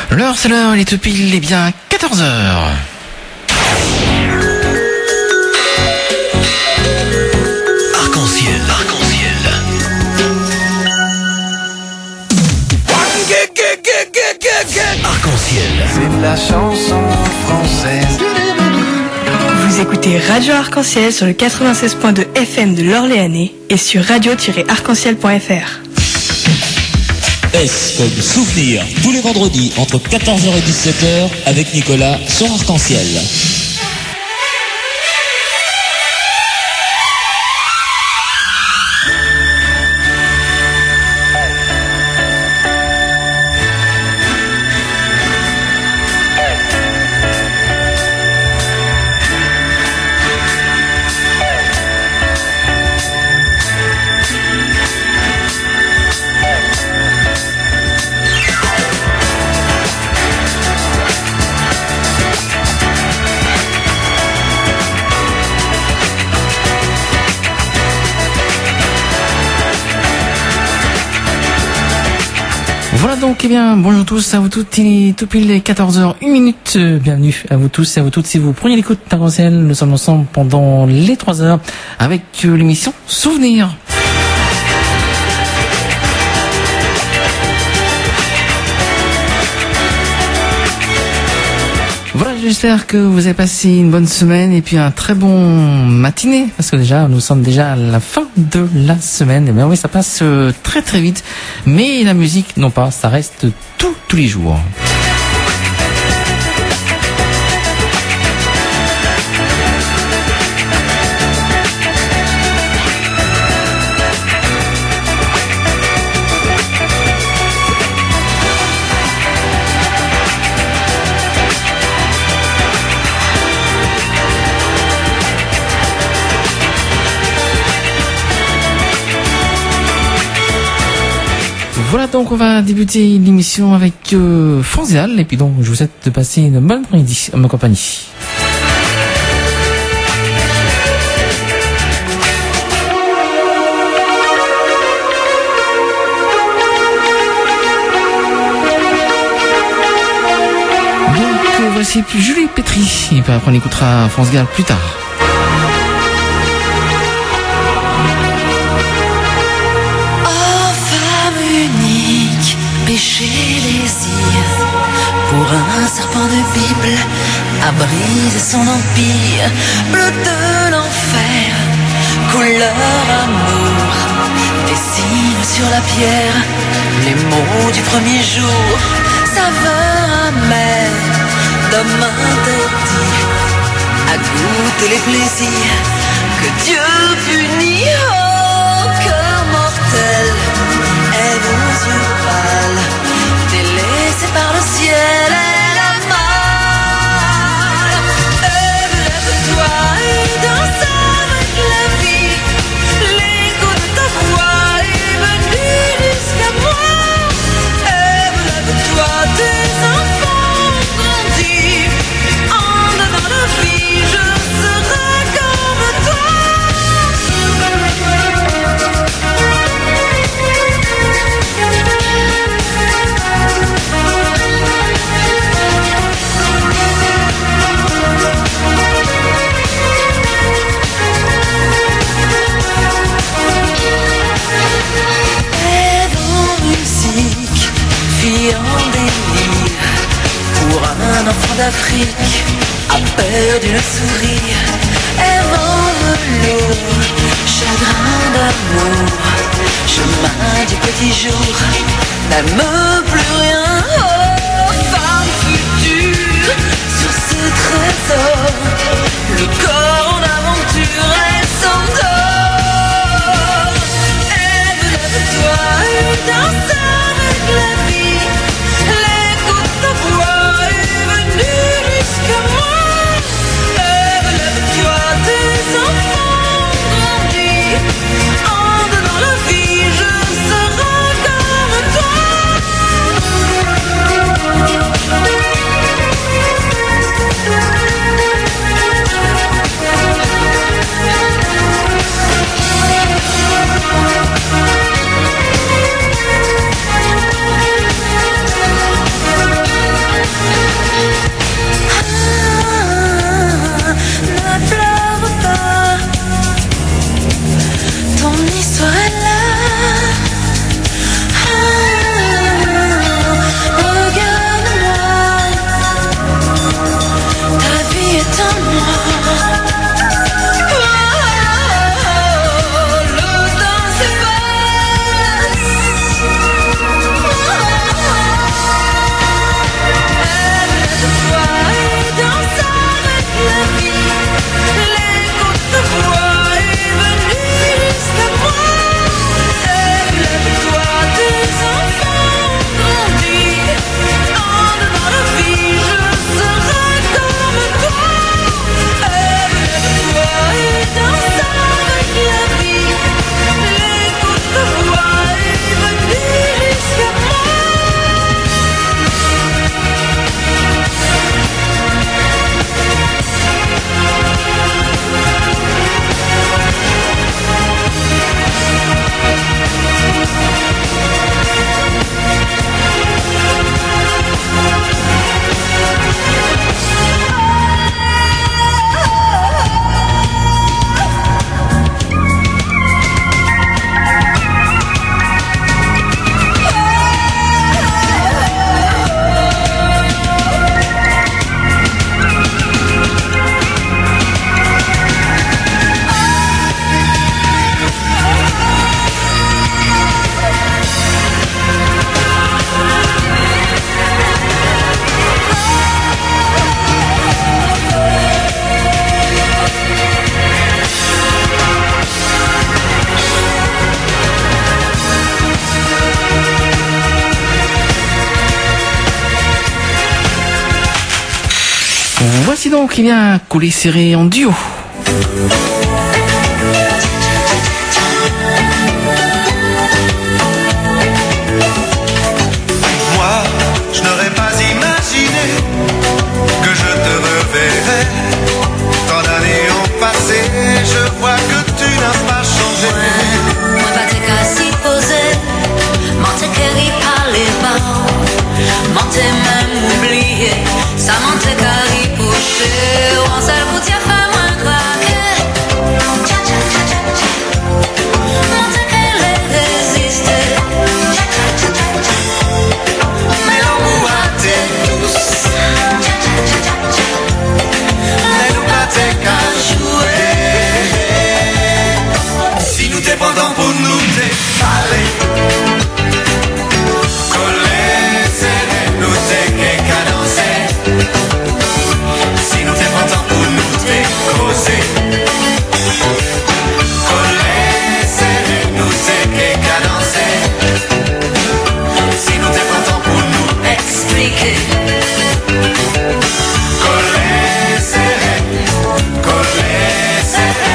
L'heure, c'est l'heure, il est tout pile, il est bien 14h. Arc-en-ciel. Arc-en-ciel. C'est de la chanson française. Vous écoutez Radio Arc-en-Ciel sur le 96.2 FM de l'Orléanais et sur radio-arc-en-ciel.fr. S comme souvenir, tous les vendredis entre 14h et 17h avec Nicolas sur Arc-en-Ciel. Voilà donc, eh bien, bonjour tous, à vous toutes, il est tout pile les 14h, 1 minute, bienvenue à vous tous et à vous toutes. Si vous prenez l'écoute d'Arc-en-Ciel, nous sommes ensemble pendant les 3 heures avec l'émission Souvenirs. Voilà, j'espère que vous avez passé une bonne semaine et puis un très bon matinée, parce que déjà, nous sommes déjà à la fin de la semaine. Et bien oui, ça passe très très vite, mais la musique, non pas, ça reste tous les jours. Voilà, donc on va débuter l'émission avec France Gall, et puis donc je vous souhaite de passer une bonne après-midi à ma compagnie. Donc voici Julie Pétry, et puis après on écoutera France Gall plus tard. Péché désir pour un serpent de Bible à briser son empire, bleu de l'enfer, couleur amour, dessine sur la pierre les mots du premier jour, saveur amère d'homme interdit à goûter les plaisirs que Dieu punit. Oh, cœur mortel est nos yeux pâles, délaissé par le ciel et la mal. Lève-toi et danse avec la vie, l'écho de ta voix est venu jusqu'à moi. Lève-toi, tes enfants ont grandi, en donnant la vie, je serai comme toi. En délire pour un enfant d'Afrique a perdu le sourire, rêve en velours, chagrin d'amour, chemin du petit jour, n'aime plus rien. Oh, femme future sur ce trésor, le corps en aventure et son corps. Lève-toi et danse avec la vie, l'écho de ta voix est venu jusqu'à moi. Lève-toi, tes enfants ont grandi, en donnant la vie, je serai comme toi. Voici donc, eh bien, Collé Serré en duo. Moi, je n'aurais pas imaginé que je te reverrais. Tant d'années ont passé, je vois que tu n'as pas changé. Moi pas t'es qu'à s'y poser, m'en t'es qu'à y parler pas, m'en t'es même oublié, ça m'en t'es qu'à y pocher, ou en seul bout t'y a fait moins craquer. M'en t'es qu'à les résister, mais l'amour a t'es douce, Mais nous pas t'es qu'à jouer. Si nous t'es pendant pour nous t'es allé. Collé, serré, nous t'es qu'à danser. Si nous t'es pendant pour nous t'es causé. Collé, serré, nous t'es qu'à danser. Si nous t'es pendant pour nous expliquer. collé, serré, collé, serré.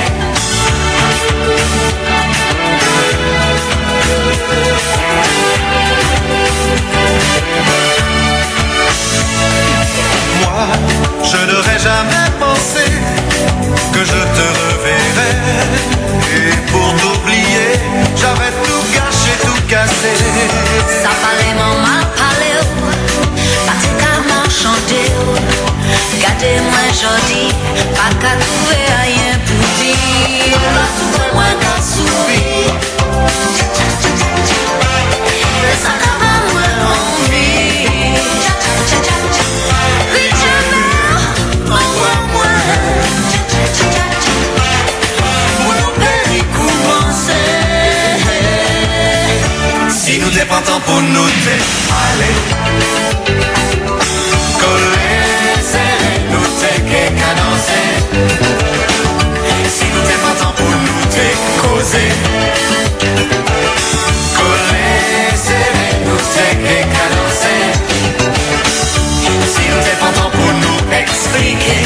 Moi, je n'aurais jamais pensé que je te reverrais. Et pour t'oublier, j'avais tout gâché, tout cassé. Ça fallait mon mal parler, pas tout qu'à m'enchanter. Gardez-moi jodi, pas qu'à trouver rien pour dire. La souffre moins qu'à sourire. Ça qu'à pas moins envie. Vite je meurs, envoie-moi. Pour nous périr commencer. Si nous dépendons pour nous aller. Collé, serré, nous t'es qu'à danser. Si nous dépendons pour nous causer. Collé, serré, nous t'es qu'à danser. Si nous dépendons pour nous expliquer.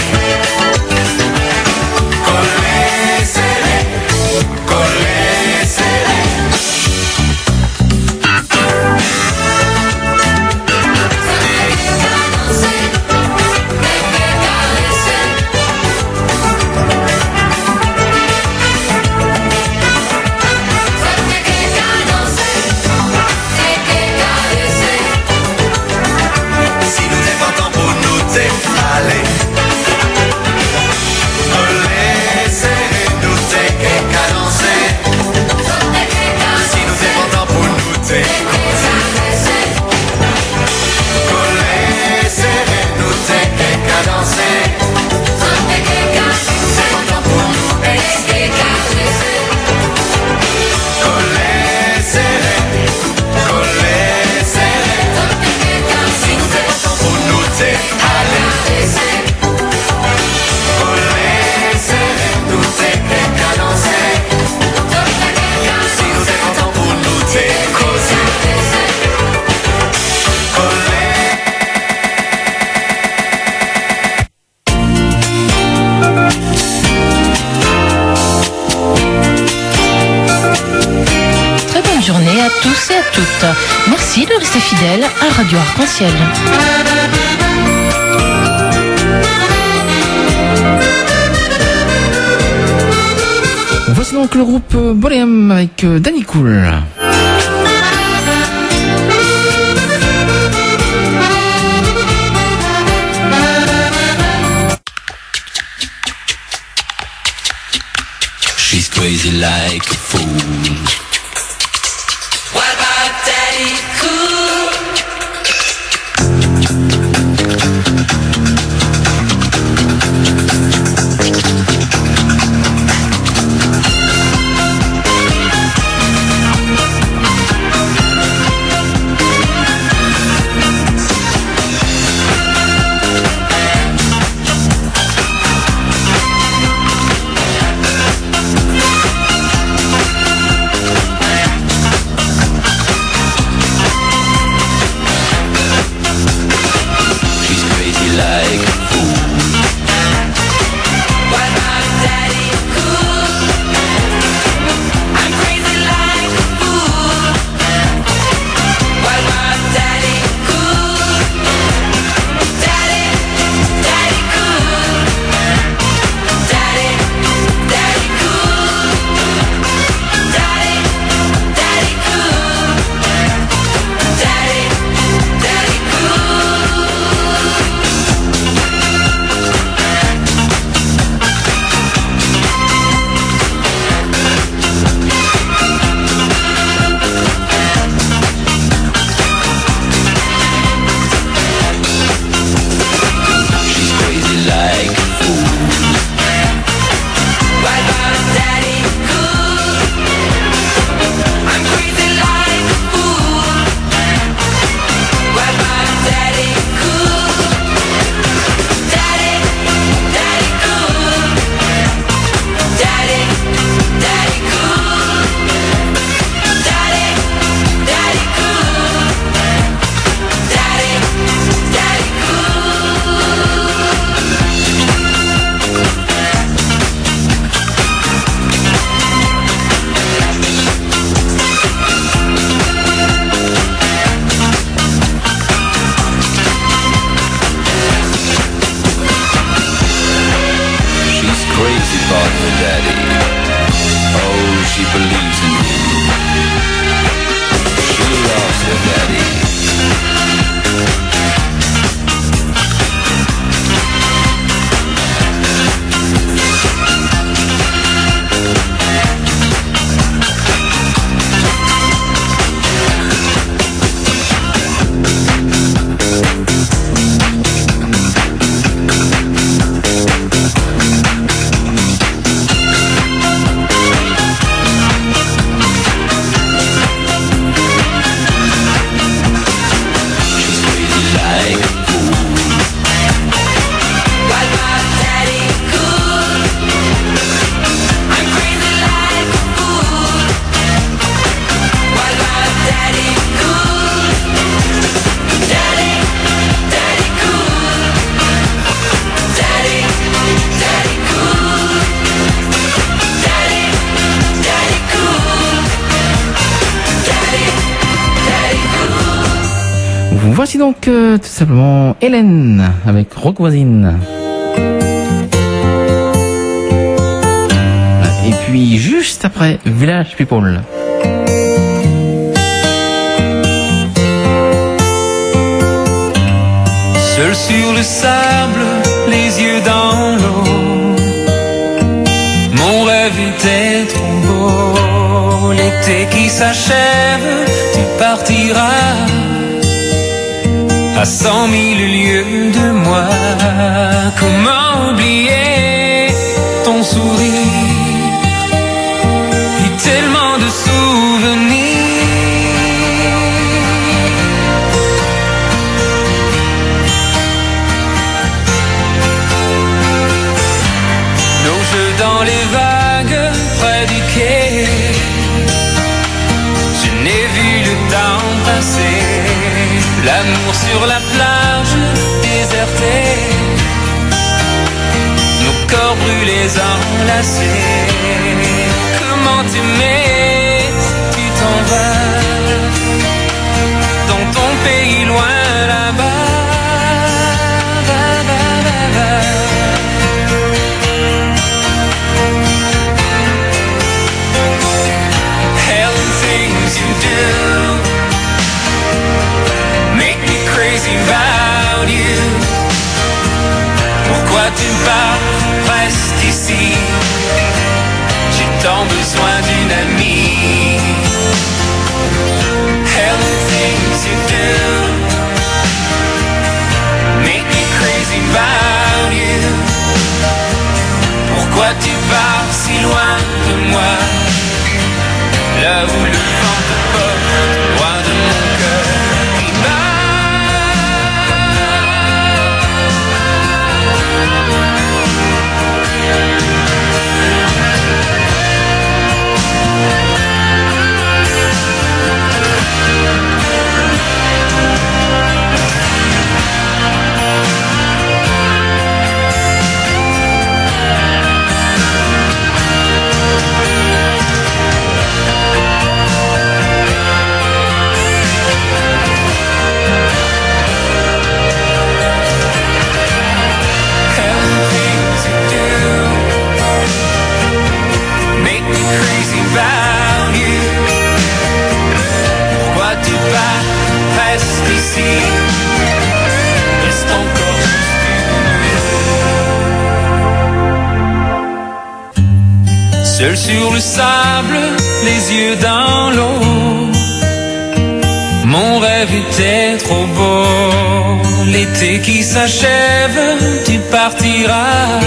Collé, serré, collé, serré. Si nous dépendons pour nous aller. Collé, serré, nous t'es qu'à danser. Si nous dépendons pour nous causer. Collé, serré, nous t'es qu'à danser. Si nous dépendons pour nous expliquer. Collé, serré, collé, serré. Si nous dépendons pour nous aller. Collé, serré, nous t'es qu'à danser. Si nous dépendons pour nous causer. Collé. Très bonne journée à tous et à toutes. Merci de rester fidèles à Radio Arc-en-Ciel. Voici donc le groupe Boléum avec Danny Cool. She's crazy like a fool. What about Daddy Cool? her daddy. Oh, she believes in him. She loves her daddy. Voici donc tout simplement Hélène avec Rock Voisine. Et puis juste après Village People. Seul sur le sable, les yeux dans l'eau, mon rêve était trop beau. L'été qui s'achève, tu partiras à 100 000 lieues de moi. Comment oublier ton sourire et tellement de souvenirs. Nos jeux dans les vagues près du quai, je n'ai vu le temps passer. L'amour sur la plage désertée, nos corps brûlés enlacés. Comment t'aimer si tu t'en vas dans ton pays loin là-bas. Hell and things you do make me crazy about you. Pourquoi tu pars, reste ici. J'ai tant besoin d'une amie. Hell and things you do make me crazy about you. Pourquoi tu pars si loin de moi, là où le vent te porte, loin de mon cœur. Crazy about you. Pourquoi tu pars, reste ici. Reste encore juste une nuit. Seul sur le sable, les yeux dans l'eau, mon rêve était trop beau. L'été qui s'achève, tu partiras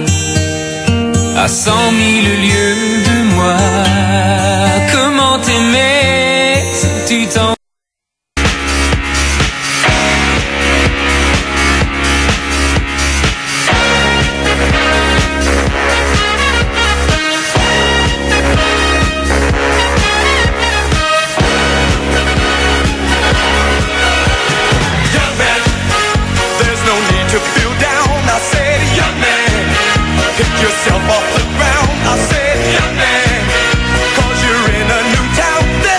à 100 000 lieues de moi. Comment t'aimer si tu t'en Young man, there's no need to feel down. I said, young man, pick yourself off the ground. I said, young man, 'cause you're in a new town.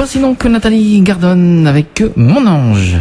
Voici donc Nathalie Gardon avec Mon Ange.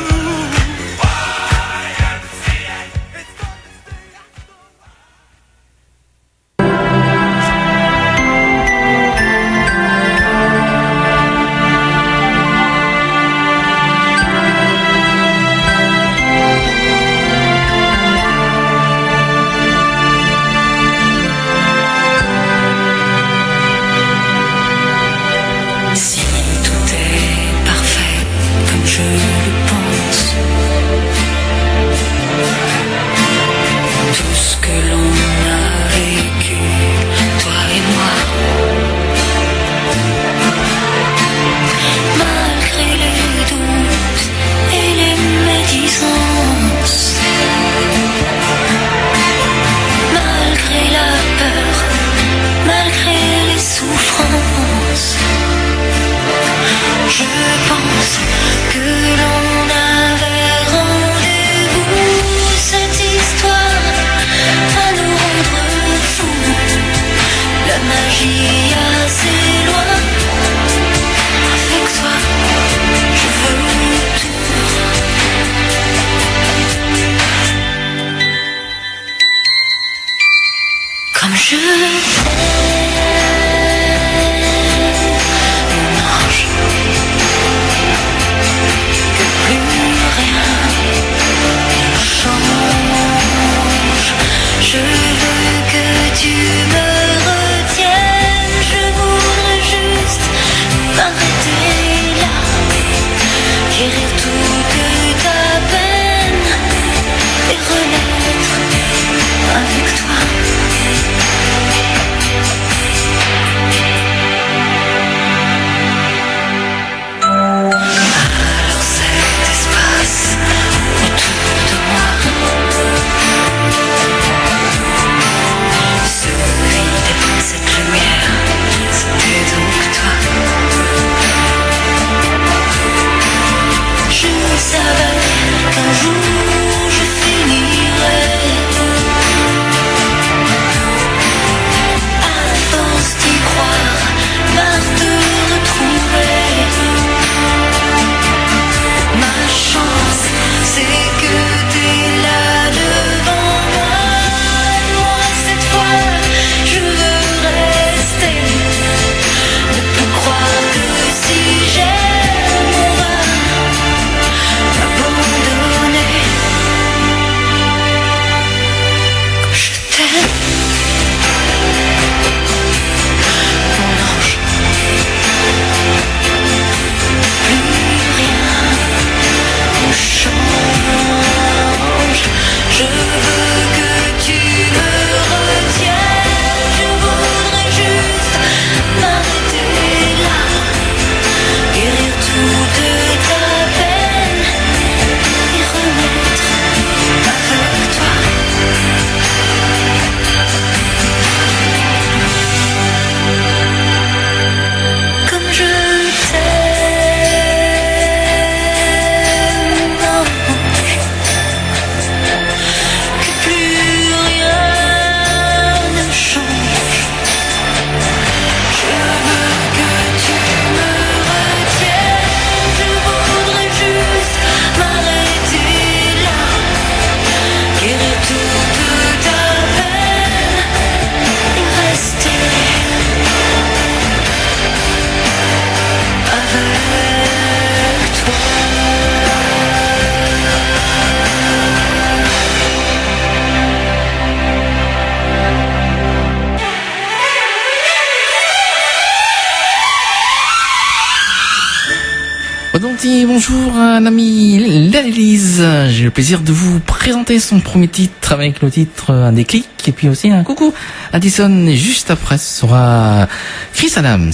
Bonjour un ami Lélise, j'ai le plaisir de vous présenter son premier titre avec le titre Un déclic et puis aussi un coucou Addison et juste après ce sera Chris Adams.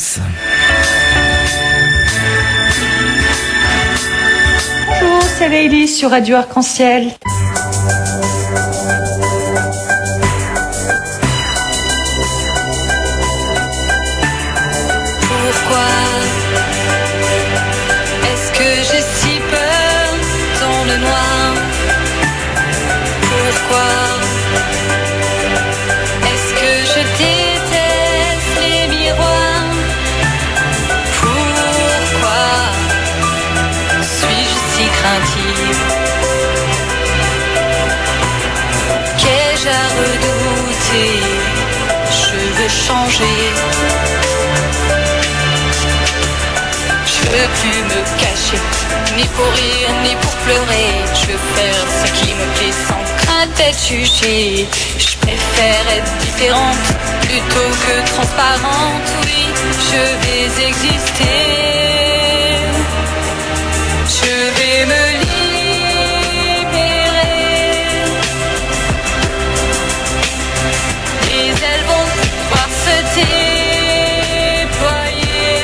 Bonjour, c'est Lélise sur Radio Arc-en-Ciel. Pourquoi vérité, je veux changer. Je veux plus me cacher, ni pour rire, ni pour pleurer. Je veux faire ce qui me plaît sans crainte d'être jugée. Je préfère être différente plutôt que transparente. Oui, je vais exister. Je vais me libérer. Les ailes vont pouvoir se déployer.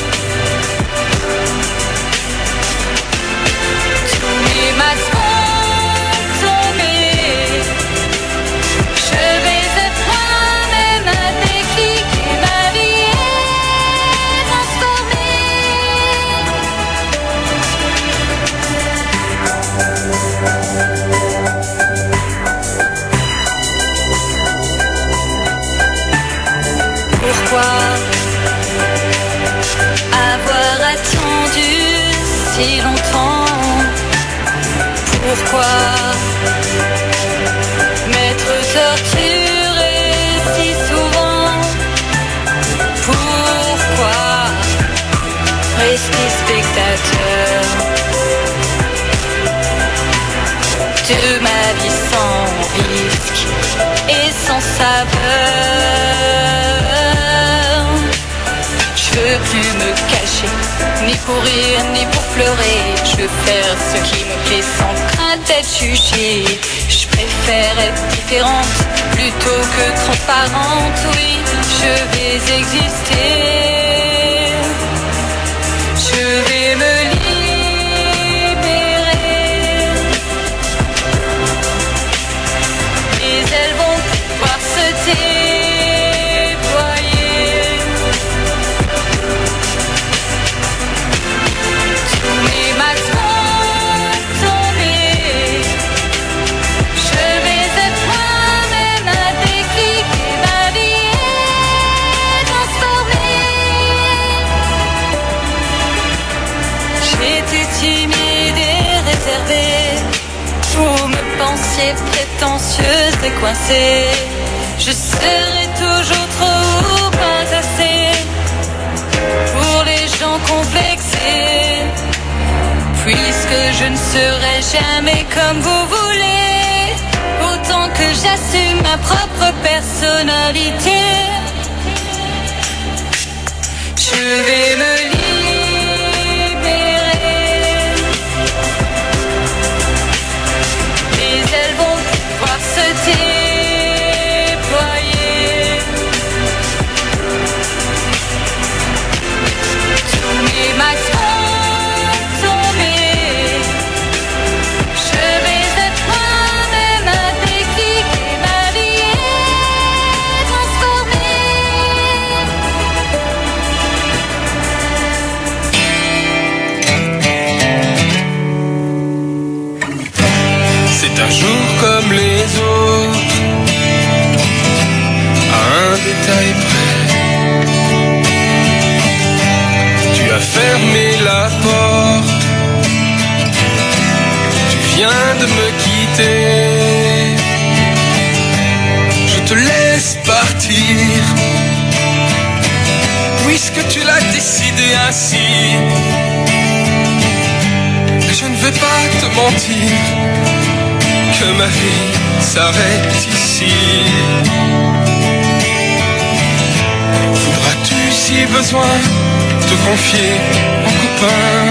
Tous les masques vont tomber. Je vais être moi-même un déclic et ma vie est transformée. Pourquoi avoir attendu si longtemps? Pourquoi m'être torturé si souvent? Pourquoi rester spectateur de ma vie sans risque et sans saveur? Je veux plus me cacher, ni pour rire, ni pour pleurer. Je veux faire ce qui me plaît sans crainte d'être jugée. Je préfère être différente plutôt que transparente. Oui, je vais exister. Je vais me libérer. Les ailes vont pouvoir se déployer. Tous mes masques vont tomber. Je vais être moi-même un déclic et ma vie est transformée. J'étais timide et réservée. Vous me pensiez prétentieuse et coincée. Je serai toujours trop ou pas assez pour les gens complexés. Puisque je ne serai jamais comme vous voulez, autant que j'assume ma propre personnalité. Je vais me libérer. Les ailes vont pouvoir se déployer. Tous mes masques vont tomber. Je vais être moi-même un déclic et ma vie est transformée. C'est un jour comme les autres, à un détail près. Tu as fermé la porte, tu viens de me quitter. Je te laisse partir, puisque tu l'as décidé ainsi. Et je ne vais pas te mentir que ma vie s'arrête ici. Voudras-tu si besoin te confier en copain?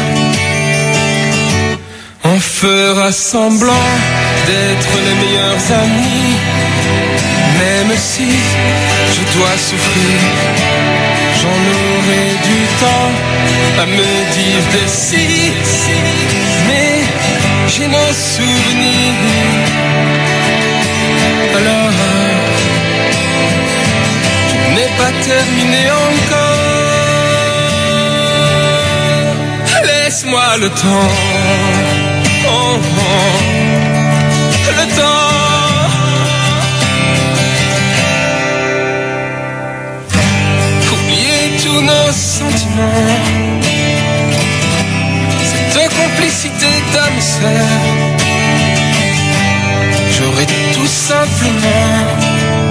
On fera semblant d'être les meilleurs amis, même si je dois souffrir. J'en aurai du temps à me dire des si, mais j'ai nos souvenirs. Alors, tout n'est pas terminé encore. Laisse-moi le temps, oh, oh, le temps. Oublier tous nos sentiments, cette complicité d'âme-sœur. J'aurais tout simplement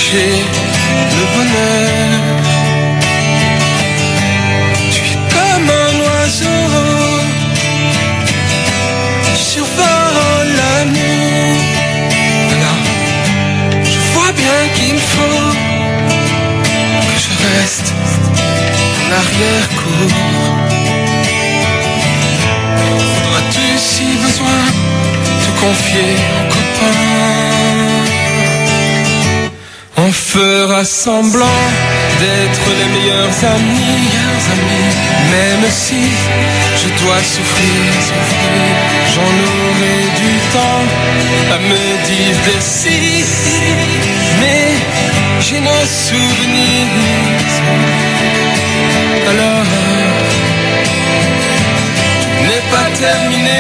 chercher le bonheur. Tu es comme un oiseau qui survole la nuit. Alors, je vois bien qu'il faut que je reste en arrière-cour. Faudra-tu si besoin te confier au copain? On fera semblant d'être les meilleurs amis, même si je dois souffrir, j'en aurai du temps à me dire des si, mais j'ai nos souvenirs. Alors, tout n'est pas terminé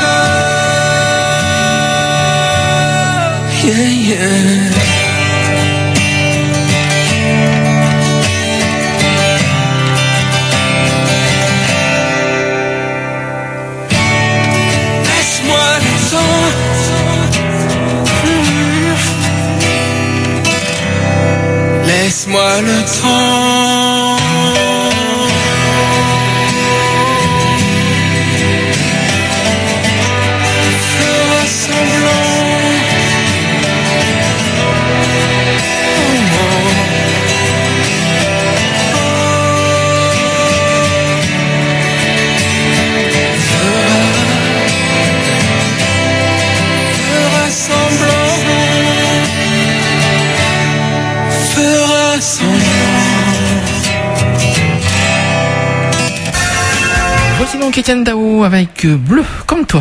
encore. Yeah, yeah. Laisse-moi le temps. Fera semblant. Fera semblant. Voici donc Etienne Dao avec Bleu comme toi.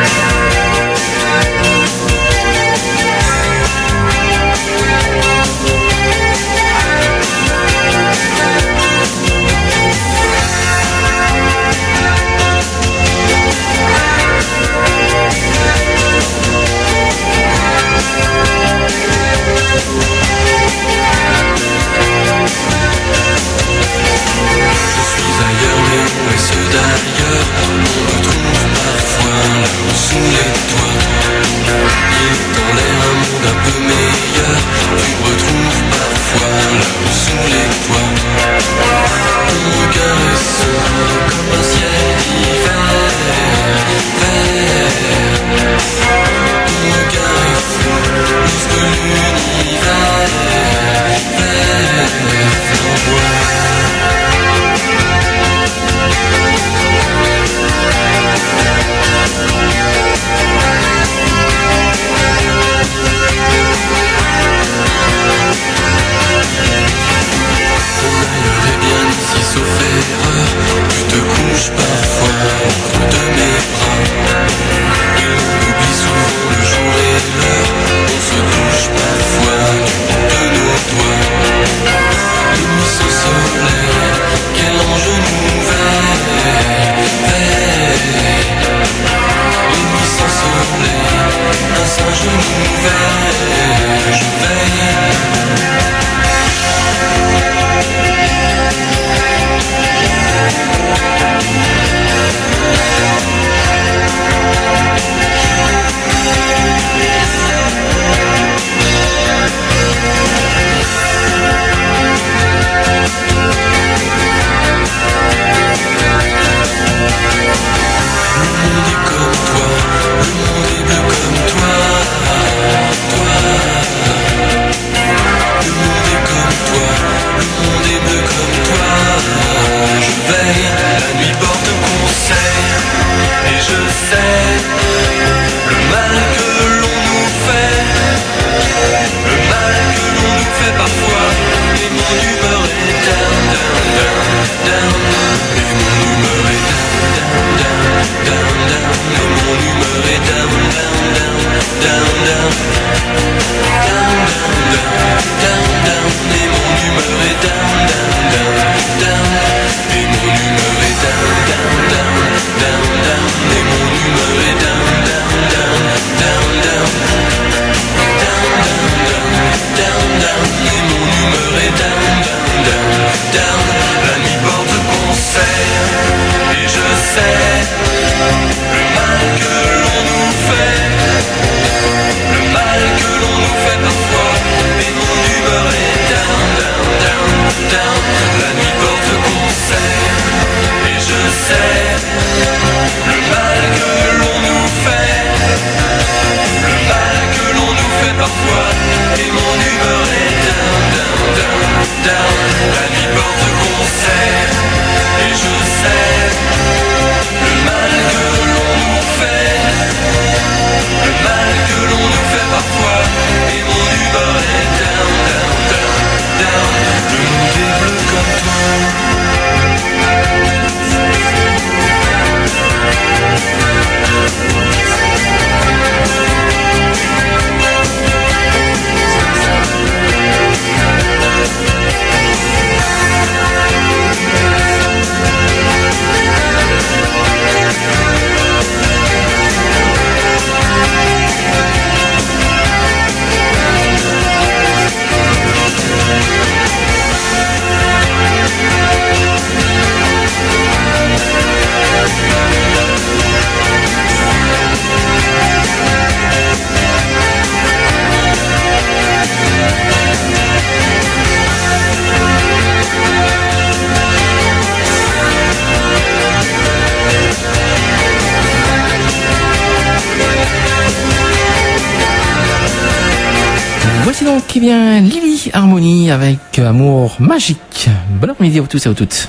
D'ailleurs, on me trouve parfois là sous les toits. Et dans l'air un monde un peu meilleur, tu me retrouves parfois là sous les toits. Ton regard est sombre comme un ciel d'hiver, vert. Ton regard est fou, plus que l'univers, vert, flamboyant. Sauf erreur, tu te couches parfois entre de mes bras. Et on oublie souvent le jour et l'heure, on se touche parfois du bout de nos doigts. Les nuits sans soleil, quel ange nouvel, les nuits sans soleil, un singe nouvel, je veille. Le mal que l'on nous fait parfois, et mon humeur est et mon humeur est down, down, down, down. La nuit porte concert et je sais le mal que l'on nous fait, le mal que l'on nous fait parfois. Et mon humeur est down, down, down, down. Le monde est bleu comme toi. Voici donc qui vient Lily Harmonie avec Amour Magique. Bon après-midi à tous et à toutes.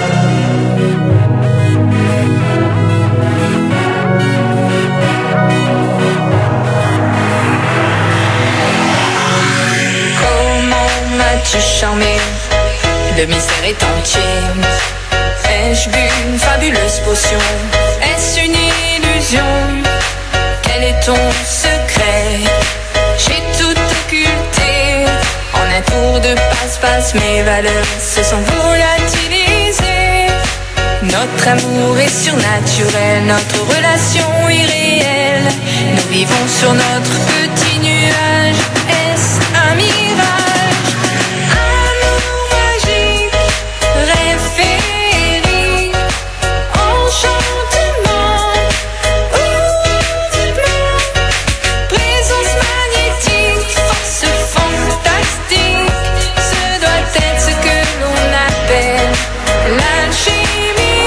Comment m'as-tu charmé de misère et entier? Ai-je bu une fabuleuse potion? Est-ce une illusion? Quel est ton secret? J'ai tout occulté en un tour de passe-passe. Mes valeurs se sont volatilisées. Notre amour est surnaturel, notre relation irréelle. Nous vivons sur notre petit nuage. Est-ce un mirage? Amour magique, rêve féerique, enchantement ou doucement, présence magnétique, force fantastique. Ce doit être ce que l'on appelle l'alchimie.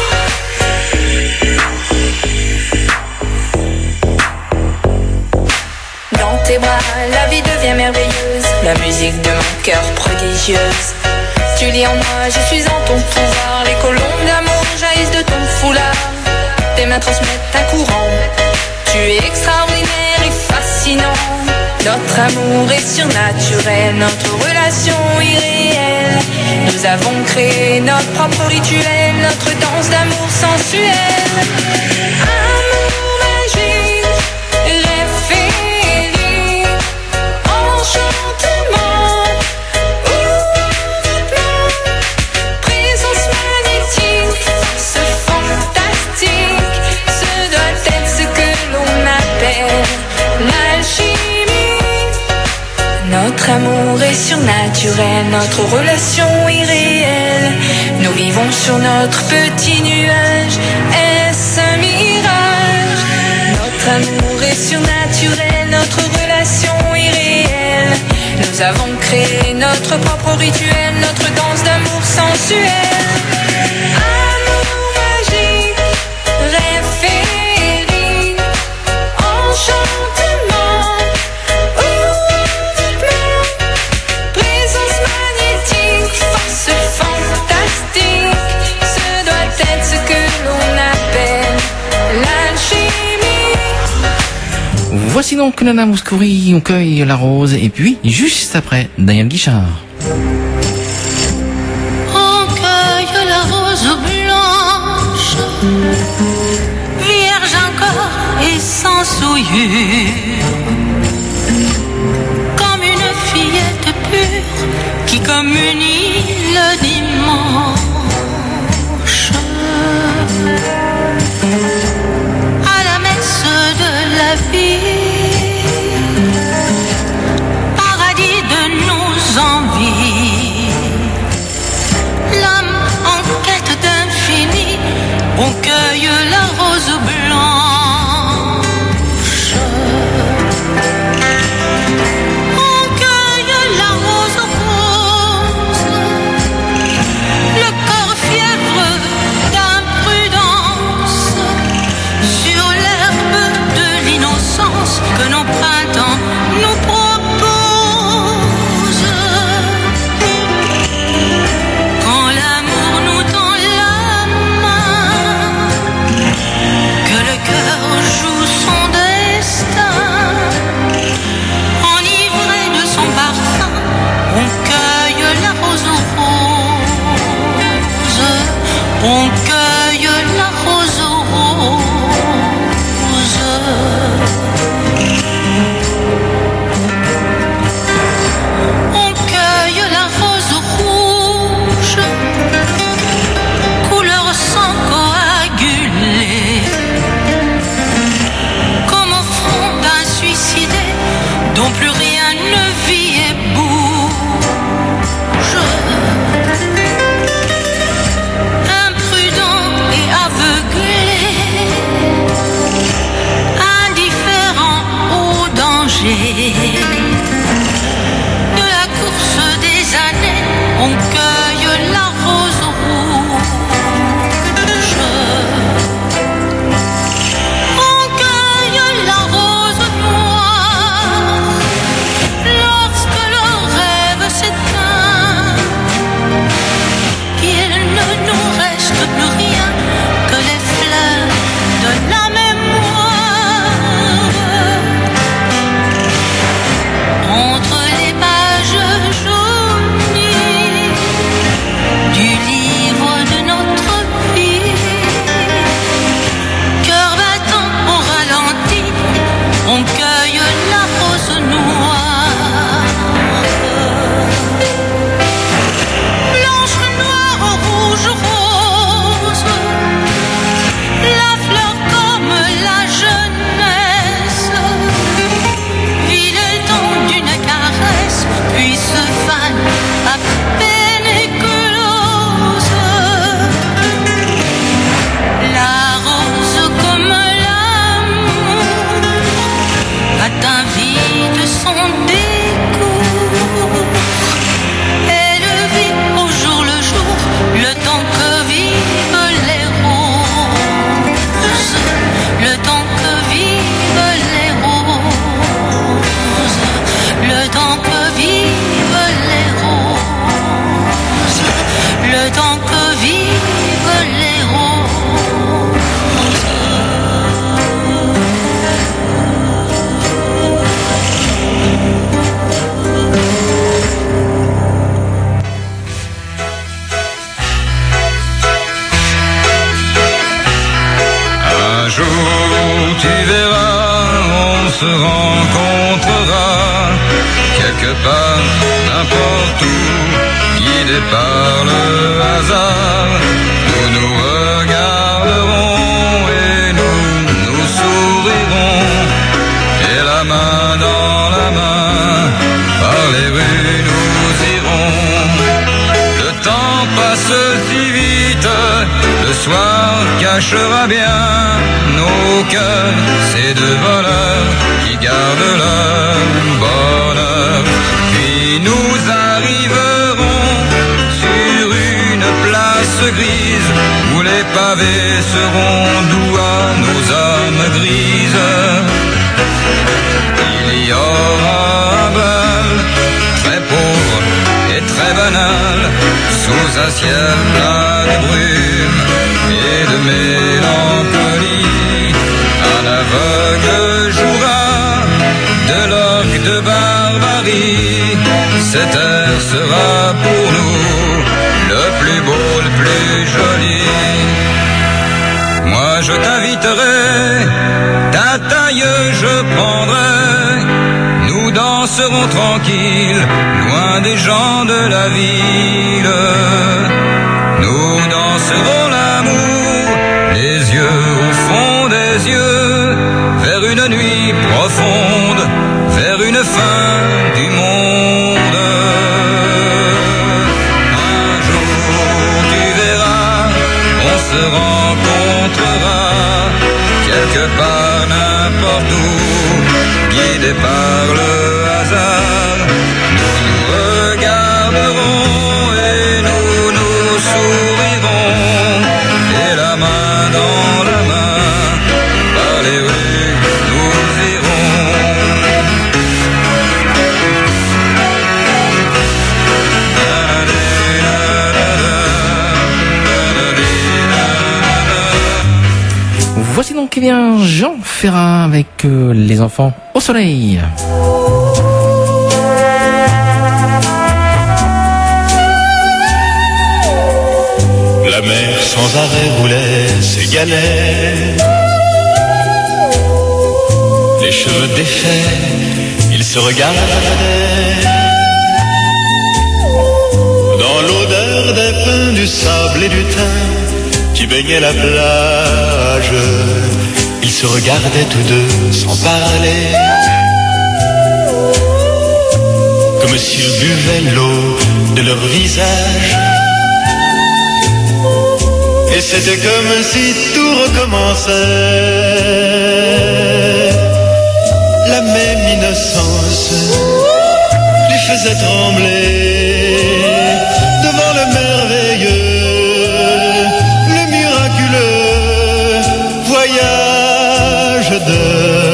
Dans tes bras, la vie devient merveilleuse, la musique de mon cœur prodigieuse. Tu lis en moi, je suis en ton pouvoir. Les colombes d'amour jaillissent de ton foulard. Tes mains transmettent un courant. Tu es extraordinaire et fascinant. Notre amour est surnaturel, notre relation irréelle. Nous avons créé notre propre rituel, notre danse d'amour sensuel. Amour magique, rêve féerique, enchantement ou doucement, présence magnétique, force fantastique. Ce doit être ce que l'on appelle l'alchimie. Notre amour est surnaturel, notre relation irréelle. Nous vivons sur notre petit nuage. Est-ce un mirage? Notre amour est surnaturel, notre relation irréelle. Nous avons créé notre propre rituel, notre danse d'amour sensuel. Amour magique, rêve féerique, enchantement ou doucement, présence magnétique, force fantastique. Ce doit être ce que l'on appelle l'alchimie. Voici donc Nana Mouskouri, on cueille la rose, et puis juste après, Daniel Guichard. On cueille la rose blanche, vierge encore et sans souillure, comme une fillette pure qui communie le dimanche. À la messe de la vie, paradis de nos envies, l'homme en quête d'infini, on cueille la rose blanche. On cueille la rose rose, manger. De la course des années, on cueille la rose rouge. On cueille la rose noire lorsque le rêve s'éteint, qu'il ne nous reste plus rien que les fleurs de la mémoire. Entre les pages jaunies du livre de notre vie, cœur battant au ralenti, on cueille la rose noire. Blanche, noire, rouge, rose, la fleur comme la jeunesse, vit le temps d'une caresse, puis se fane à peine éclose. La rose comme l'amour atteint vite son décours. Elle vit au jour le jour le temps que vivent les roses, le temps que vivent les roses, le temps que vivent les roses, le temps que vivent les roses. Un jour tu verras, on se rencontrera quelque part, n'importe où, guidé par le hasard. Nous nous regarderons et nous sourirons, et la main dans la main, par les rues nous irons. Le temps passe si vite, le soir cachera bien nos cœurs, ces deux voleurs qui gardent leur bonheur. Puis nous arriverons sur une place grise où les pavés seront doux à nos âmes grises. Il y aura un bal très pauvre et très banal, sous un ciel plein de brume et de mélancolie. Un aveugle jouera de l'orgue de barbarie. Cet air sera pour nous le plus beau, le plus joli. Moi je t'inviterai, ta taille je prendrai. Nous danserons tranquilles, loin des gens de la ville. Nous danserons l'amour, les yeux au fond des yeux, vers une nuit profonde, vers une fin du monde. Un jour tu verras, on se rencontrera, quelque part, n'importe où, guidé par le hasard. Nous nous regarderons et nous sourirons, et la main dans la main, par les rues nous irons. Voici donc eh bien Jean Ferrat avec les enfants au soleil. La mer sans arrêt roulait ses galets. Les cheveux défaits, ils se regardaient. Dans l'odeur des pins, du sable et du thym, qui baignait la plage, ils se regardaient tous deux sans parler, comme s'ils buvaient l'eau de leur visage. Et c'était comme si tout recommençait. la même innocence lui faisait trembler devant le merveilleux, le miraculeux voyage de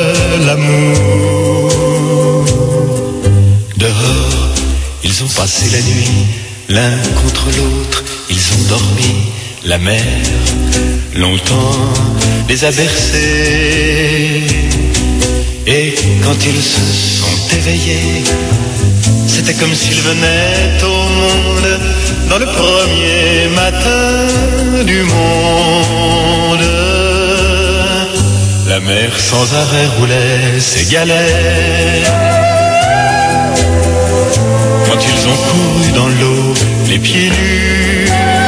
l'amour. Dehors, ils ont passé la nuit, l'un contre l'autre, ils ont dormi. La mer, longtemps, les a bercés. Et quand ils se sont éveillés, c'était comme s'ils venaient au monde dans le premier matin du monde. La mer sans arrêt roulait ses galets. Quand ils ont couru dans l'eau, les pieds nus,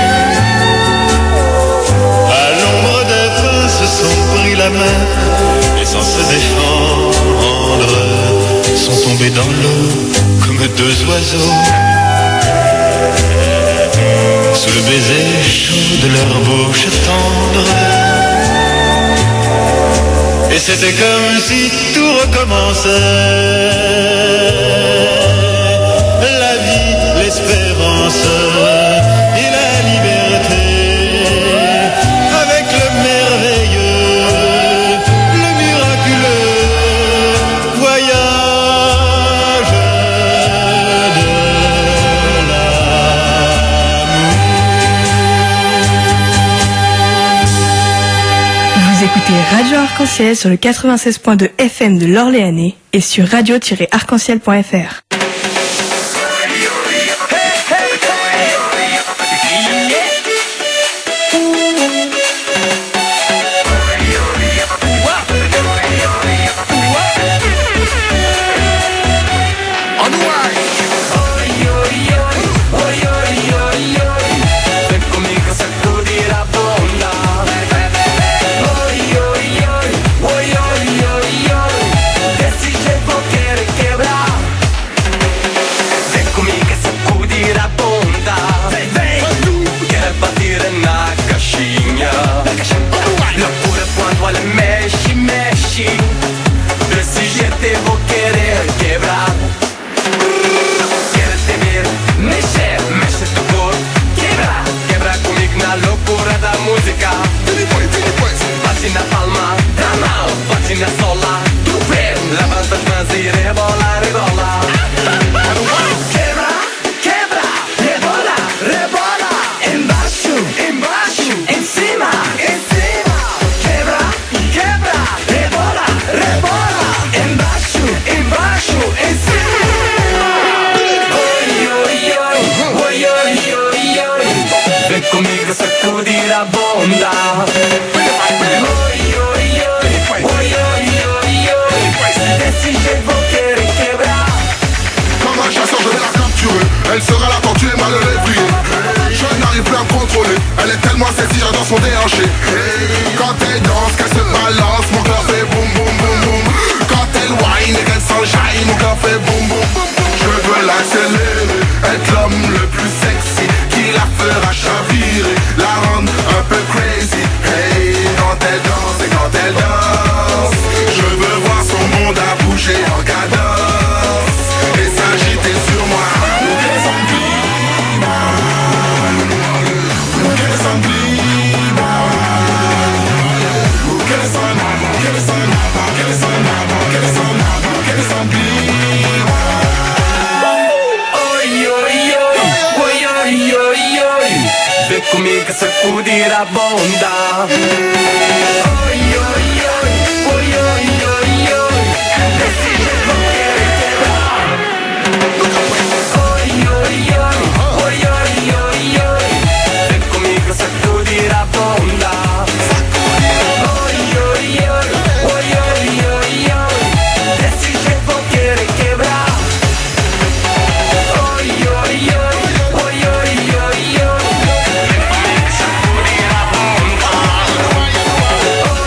à l'ombre des pins se sont pris la main et sans se défendre sont tombés dans l'eau comme deux oiseaux sous le baiser chaud de leur bouche tendre. Et c'était comme si tout recommençait, la vie, l'espérance et la liberté, avec le merveilleux, le miraculeux voyage de l'amour. Vous écoutez Radio Arc-en-Ciel sur le 96.2 FM de l'Orléanais et sur radio-arc-en-ciel.fr. Elle sera la tortue et mal lévrier. Je n'arrive plus à me contrôler. Elle est tellement sexy, j'adore son déhanché. Quand elle danse, qu'elle se balance, mon cœur fait boum boum boum boum. Quand elle whine et qu'elle s'enjaille, mon cœur fait boum boum boum. Je veux l'accélérer, être l'homme le plus sexy qui la fera chavirer, la rendre un peu crazy. Hey, quand elle danse et quand elle danse, je veux voir son monde à bouger en cadence et s'agiter sur moi. Vem comigo sacudir a bunda. Oi, oi, oi, oi, oi, oi, oi. Desse jeito eu quero quebrar. Oi, oi, oi, oi, oi, oi, oi. Vem comigo sacudir a bunda. Oi, oi, oi, oi, oi, oi, oi. Desse jeito eu quero quebrar. Oi, oi, oi, oi, oi, oi, oi.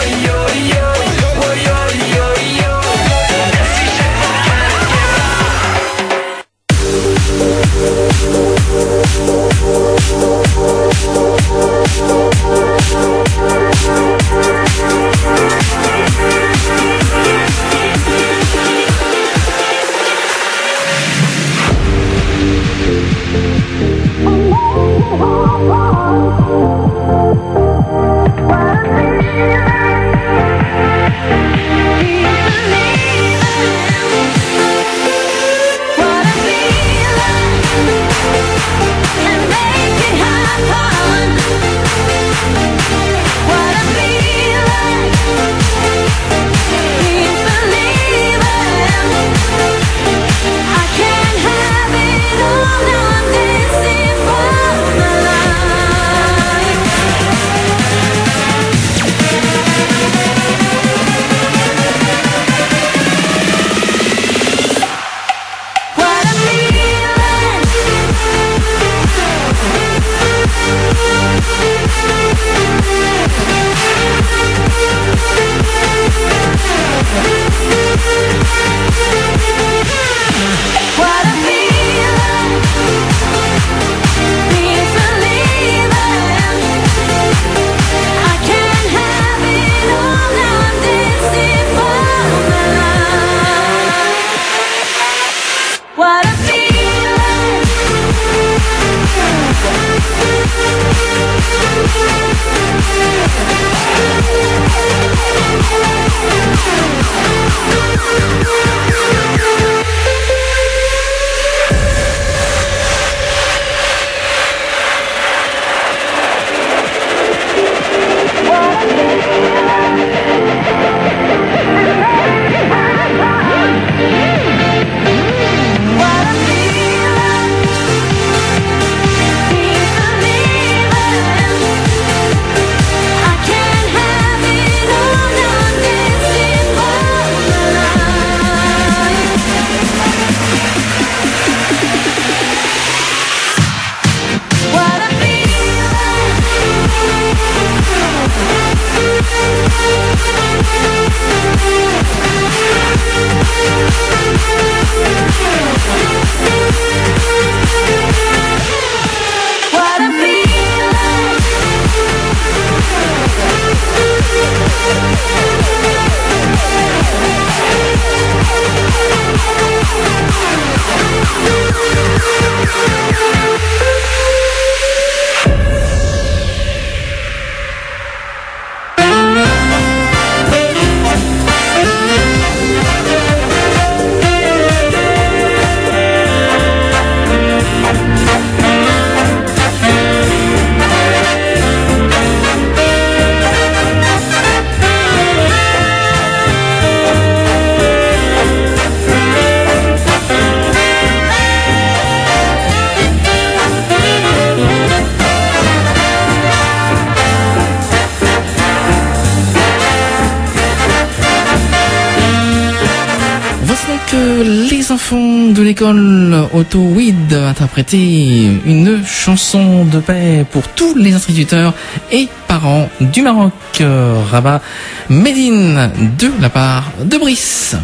Les enfants de l'école Otto Wied interpréter une chanson de paix pour tous les instituteurs et parents du Maroc. Rabat Médine de la part de Brice.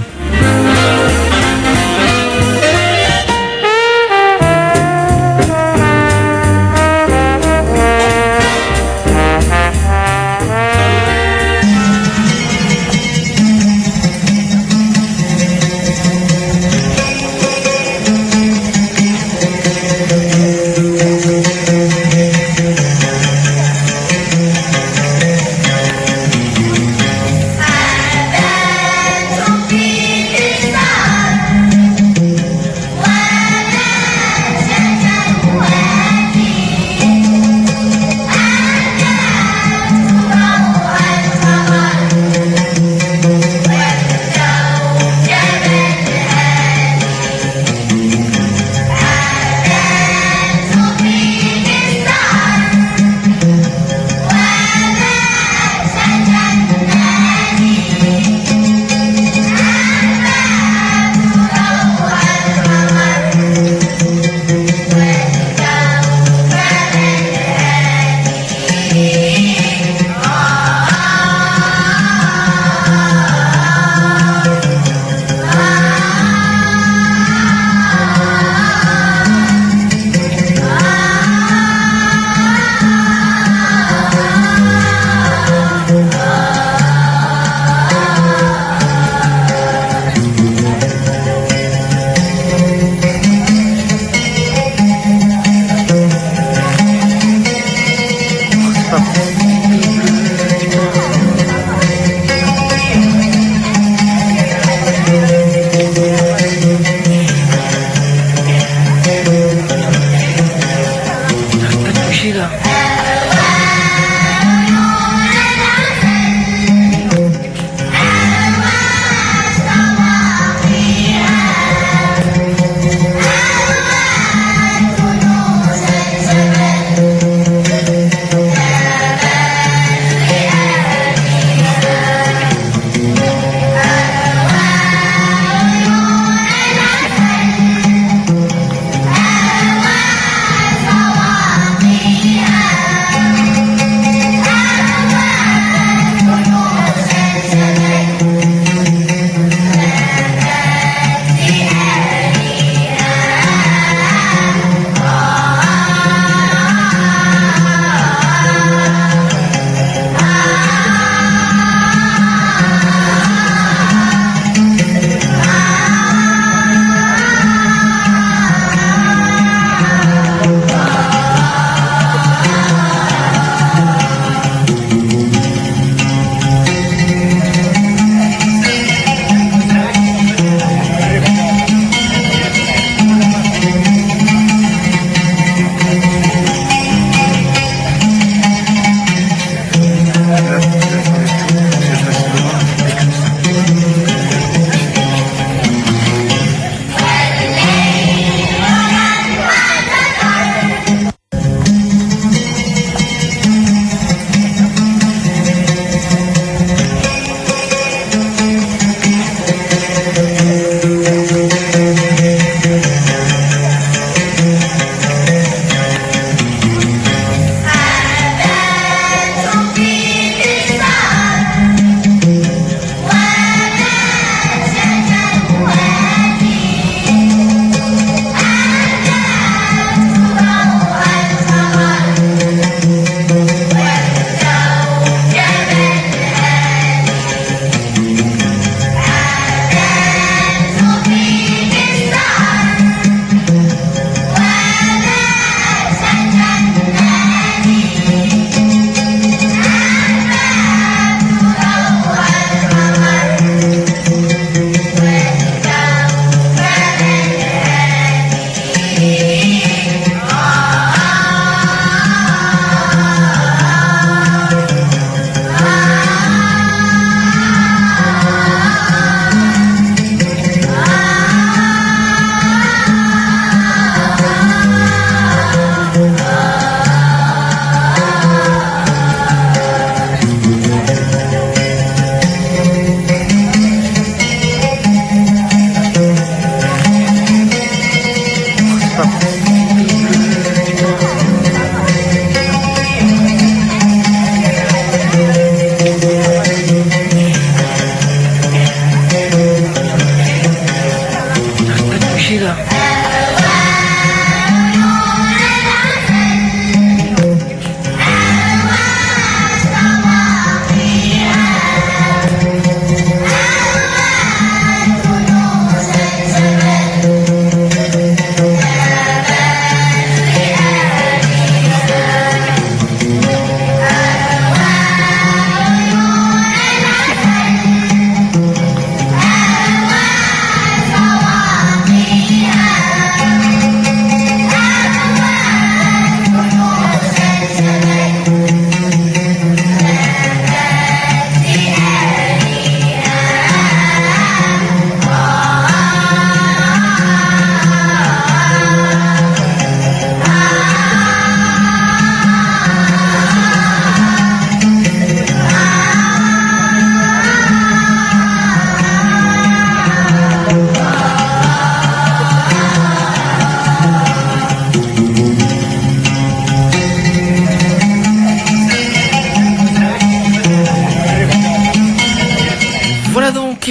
Stop!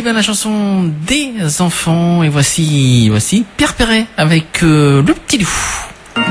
bien la chanson des enfants. Et voici Pierre Perret avec Le Petit Loup.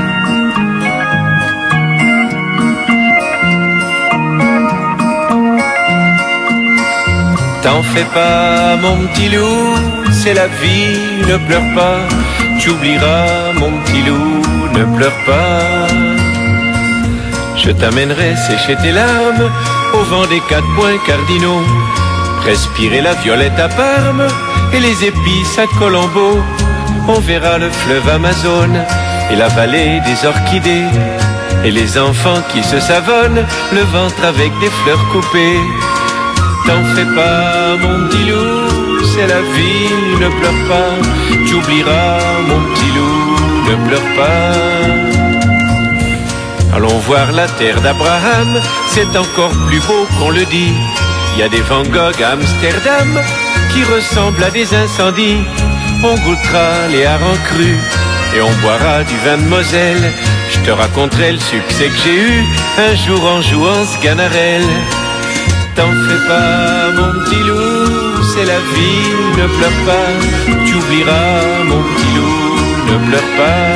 T'en fais pas, mon petit loup, c'est la vie, ne pleure pas. Tu oublieras, mon petit loup, ne pleure pas. Je t'amènerai sécher tes larmes au vent des 4 points cardinaux. Respirer la violette à Parme et les épices à Colombo. On verra le fleuve Amazone et la vallée des orchidées. Et les enfants qui se savonnent, le ventre avec des fleurs coupées. T'en fais pas, mon petit loup, c'est la vie, ne pleure pas. Tu oublieras, mon petit loup, ne pleure pas. Allons voir la terre d'Abraham, c'est encore plus beau qu'on le dit. Il y a des Van Gogh à Amsterdam qui ressemblent à des incendies. On goûtera les harengs crus et on boira du vin de Moselle. Je te raconterai le succès que j'ai eu un jour en jouant ce Sganarelle. T'en fais pas, mon petit loup, c'est la vie, ne pleure pas. Tu oublieras, mon petit loup, ne pleure pas.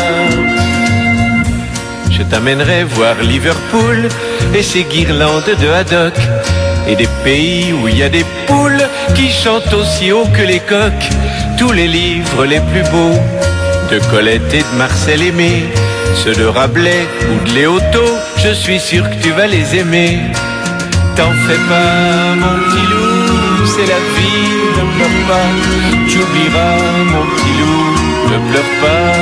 Je t'amènerai voir Liverpool et ses guirlandes de haddock. Et des pays où il y a des poules qui chantent aussi haut que les coqs. Tous les livres les plus beaux de Colette et de Marcel Aimé, ceux de Rabelais ou de Léoto, je suis sûr que tu vas les aimer. T'en fais pas, mon petit loup, c'est la vie, ne pleure pas. Tu oublieras, mon petit loup, ne pleure pas.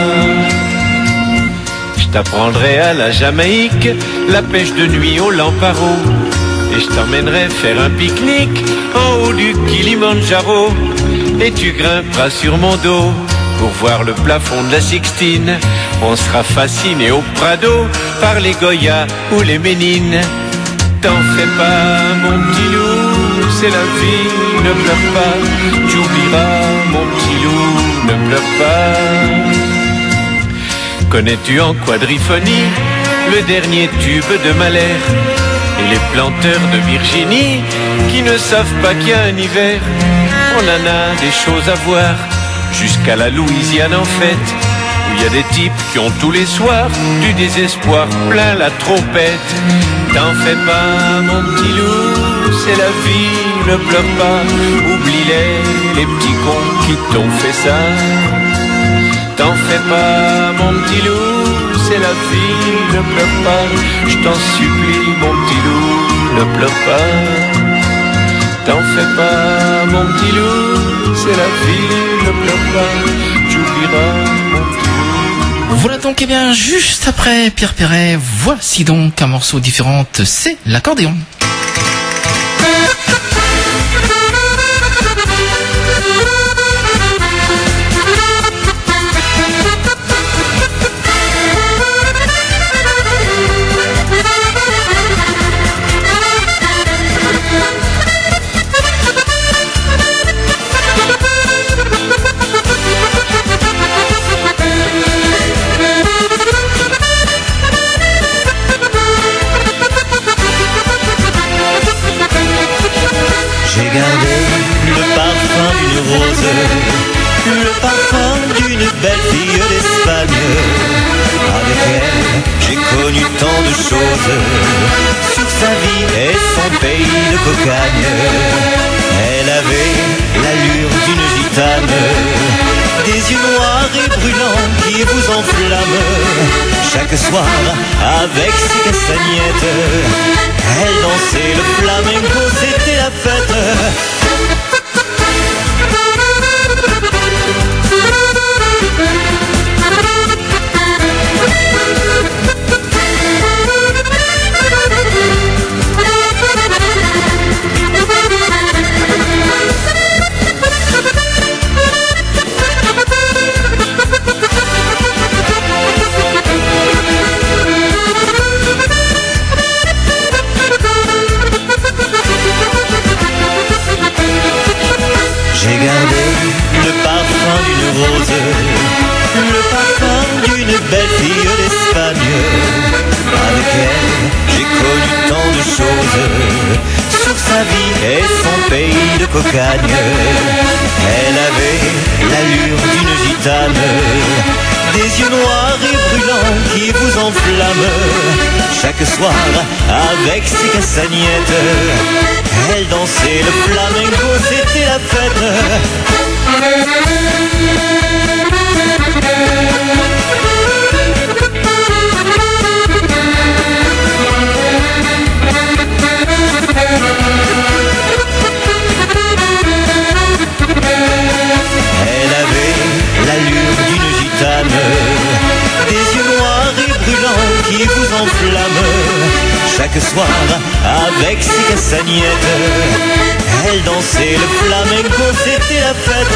Je t'apprendrai à la Jamaïque la pêche de nuit au Lamparo. Et je t'emmènerai faire un pique-nique en haut du Kilimandjaro. Et tu grimperas sur mon dos pour voir le plafond de la Sixtine. On sera fasciné au Prado par les Goya ou les Ménines. T'en fais pas, mon petit loup, c'est la vie, ne pleure pas. Tu oublieras, mon petit loup, ne pleure pas. Connais-tu en quadriphonie le dernier tube de Mahler et les planteurs de Virginie qui ne savent pas qu'il y a un hiver? On en a des choses à voir, jusqu'à la Louisiane en fête, où il y a des types qui ont tous les soirs du désespoir plein la trompette. T'en fais pas, mon petit loup, c'est la vie, ne pleure pas. Oublie-les petits cons qui t'ont fait ça. T'en fais pas, mon petit loup, c'est la vie, ne pleure pas. Je t'en supplie, mon petit loup, ne pleure pas. T'en fais pas, mon petit loup, c'est la vie, ne pleure pas. Tu oublieras, mon petit loup. Voilà donc, eh bien, juste après Pierre Perret, voici donc un morceau différent, c'est l'accordéon. Le parfum d'une belle fille d'Espagne. Avec elle, j'ai connu tant de choses sur sa vie et son pays de cocagne. Elle avait l'allure d'une gitane, des yeux noirs et brûlants qui vous enflamment. Chaque soir, avec ses castagnettes, elle dansait le flamenco, c'était la fête. J'ai gardé le parfum d'une rose, le parfum d'une belle fille d'Espagne. Avec elle, j'ai connu tant de choses sur sa vie et son pays de cocagne. l'allure d'une gitane, des yeux noirs et brûlants qui vous enflamment. Chaque soir, avec ses castagnettes, elle dansait le flamenco, c'était la fête. Elle avait l'allure d'une gitane, des yeux noirs et brûlants qui vous enflamment. Chaque soir, avec ses castagnettes, elle dansait le flamenco, c'était la fête.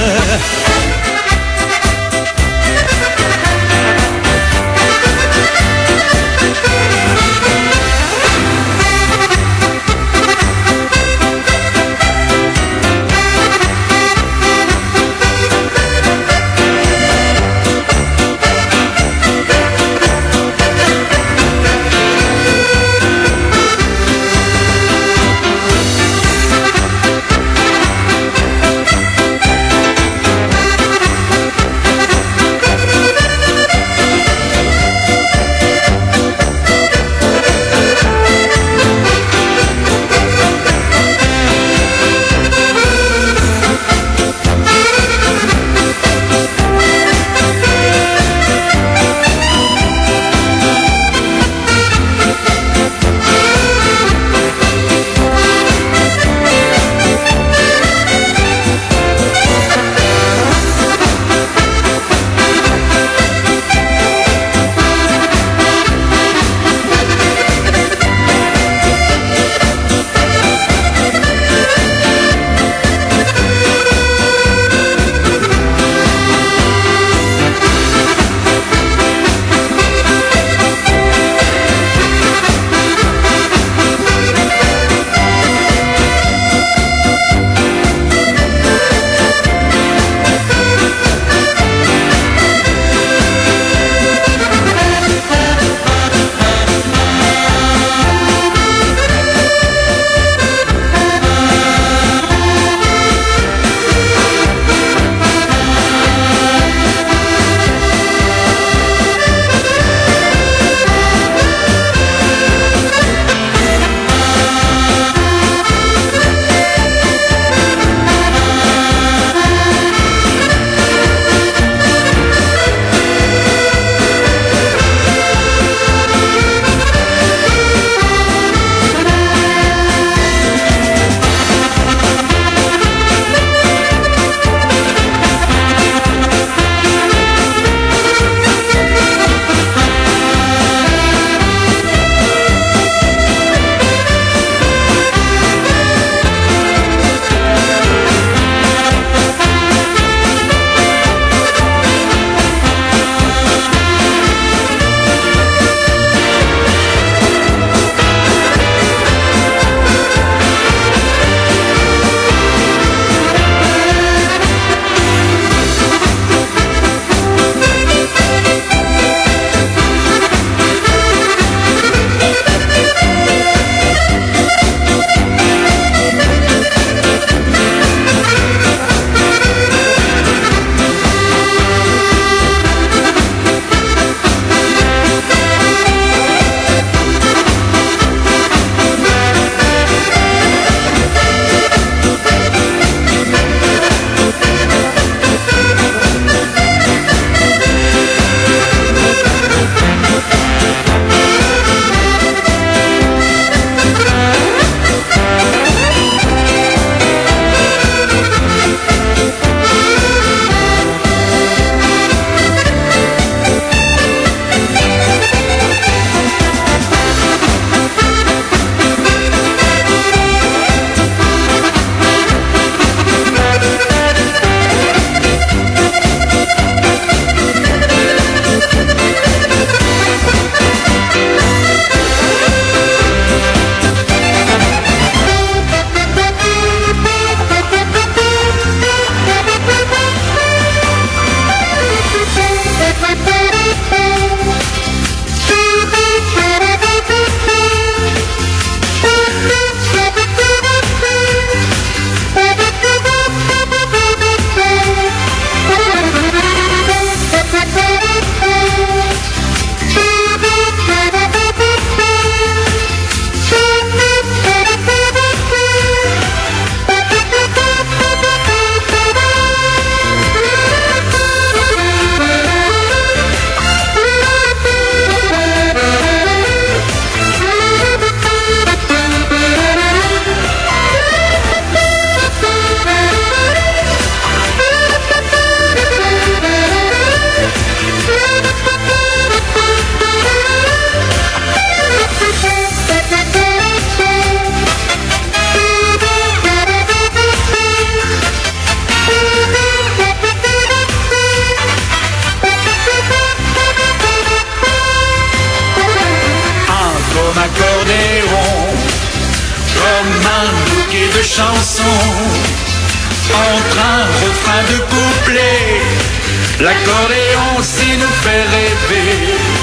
chanson, entre un refrain de couplet, l'accordéon s'il nous fait rêver.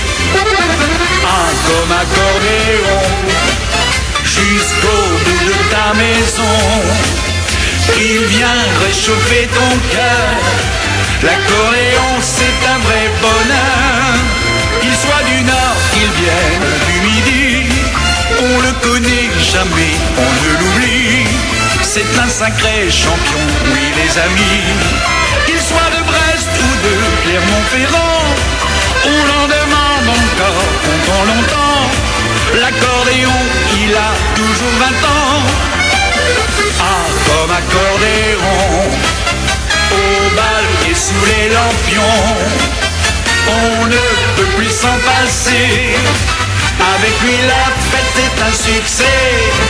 Comme accordéon, jusqu'au bout de ta maison, il vient réchauffer ton cœur. L'accordéon c'est un vrai bonheur, qu'il soit du nord, qu'il vienne du midi, on le connaît jamais, on ne l'oublie. C'est un sacré champion, oui les amis. Qu'il soit de Brest ou de Clermont-Ferrand, on l'en demande encore pendant longtemps. L'accordéon, il a toujours 20 ans. Ah, comme accordéon, au bal et sous les lampions, on ne peut plus s'en passer. Avec lui la fête est un succès.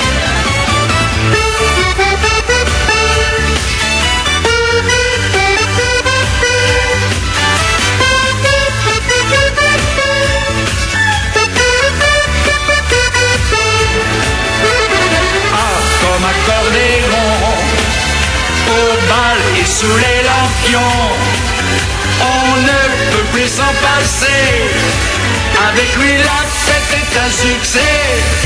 Accordéon, au bal et sous les lampions, on ne peut plus s'en passer. Avec lui la fête est un succès.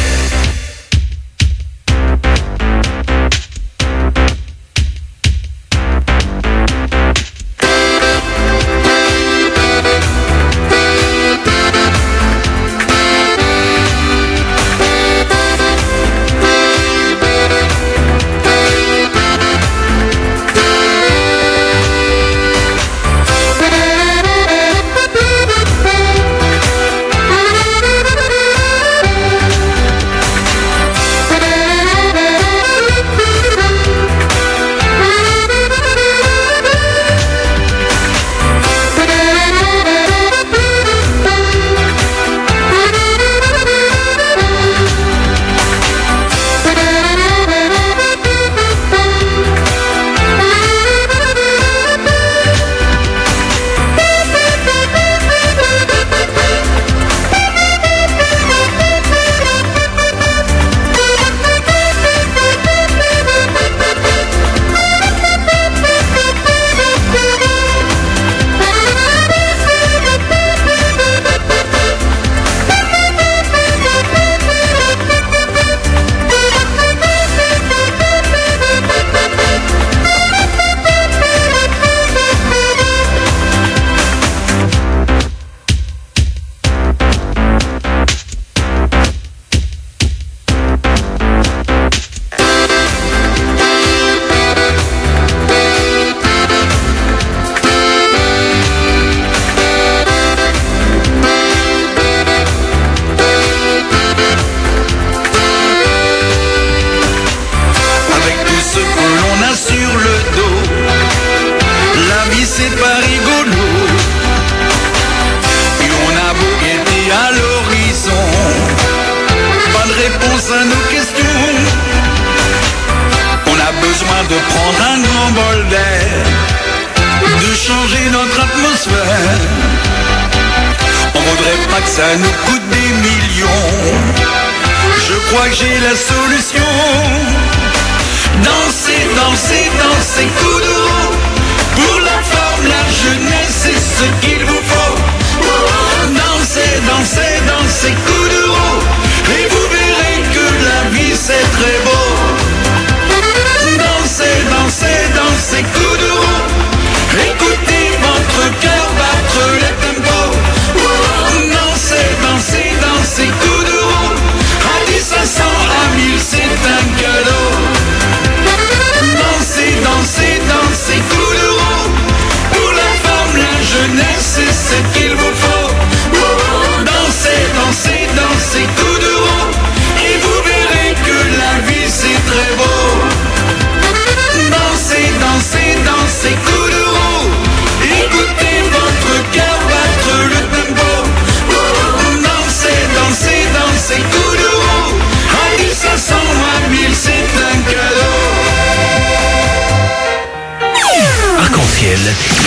Arc-en-ciel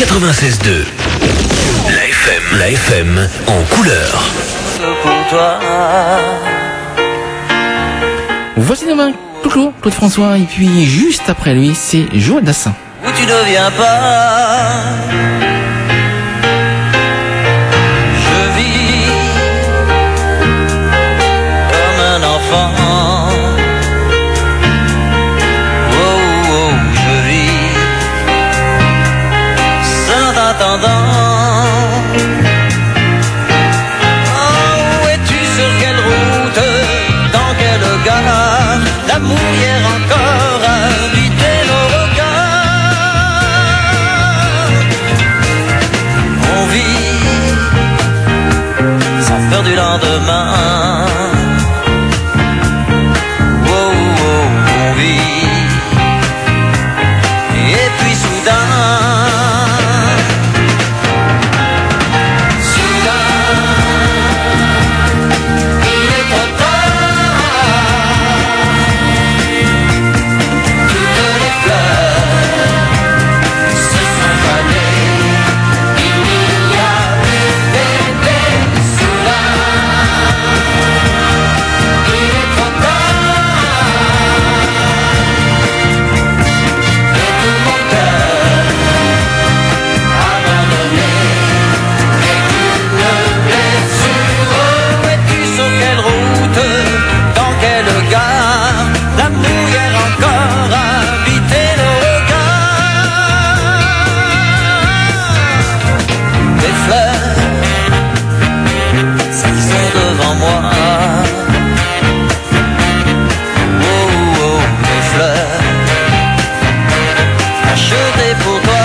96.2. La FM en couleur. Voici demain Claude François, et puis juste après lui, c'est Joël Dassin. Où tu ne viens pas, je vis comme un enfant. Oh, oh, je vis sans t'attendant. Oh, es-tu sur quelle route, dans quelle gare, l'amour hier encore habité nos regards. On vit sans peur du lendemain. Oh, oh, on vit. Et puis soudain, il est trop tard. Toutes les fleurs se sont fanées. Il n'y a plus bébé soudain. Il est trop tard. Et tout mon cœur abandonné. Et qu'une blessure. Oh, es-tu sur quelle route, dans quelle gare, l'amour hier encore habité nos regards. Des fleurs, celles qui sont devant moi. Oh, oh, des fleurs achetées pour toi.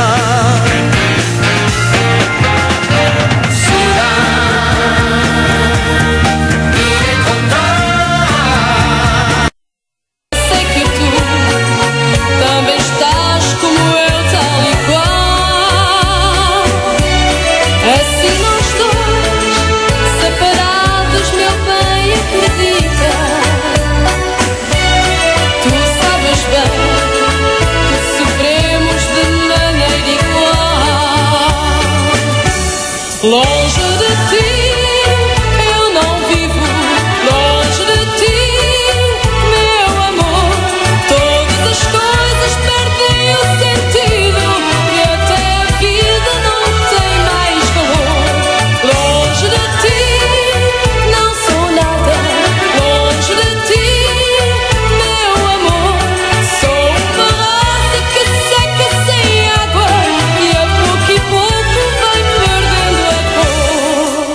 Soudain, il est trop tard. Sei que tu também estás como eu, tal e qual. Assim nós dois, separados, meu bem, acredita. Tu sabes bem que sofremos de maneira igual. Longe de ti, eu não vivo. Longe de ti, meu amor, todas as coisas perdem o sentido e até a vida não tem mais valor. Longe de ti, não sou nada. Longe de ti, meu amor, sou uma rosa que seca sem água e a pouco vai perdendo a cor.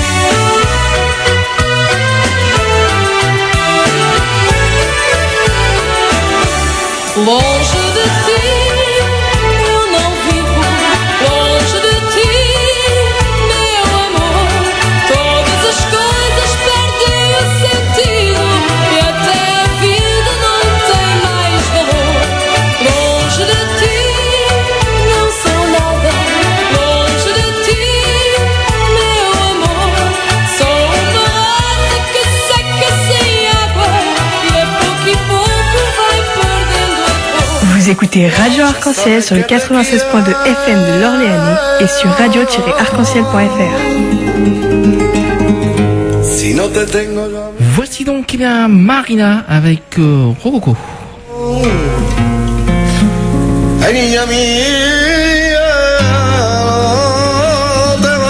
Longe de ti, eu não vivo. Longe de ti, meu amor, todas as coisas perdem o sentido e até a vida não tem mais valor. Longe de ti, não sou nada. Longe de ti, meu amor, sou uma rosa que seca sem água e a pouco vai perdendo a cor. Vous écoutez Radio Arc-en-Ciel sur le 96.2 FM de l'Orléanais et sur radio-arc-en-ciel.fr. Si no te tengo yo. Voici donc Marina avec Rococo. Ay, niña mía, no te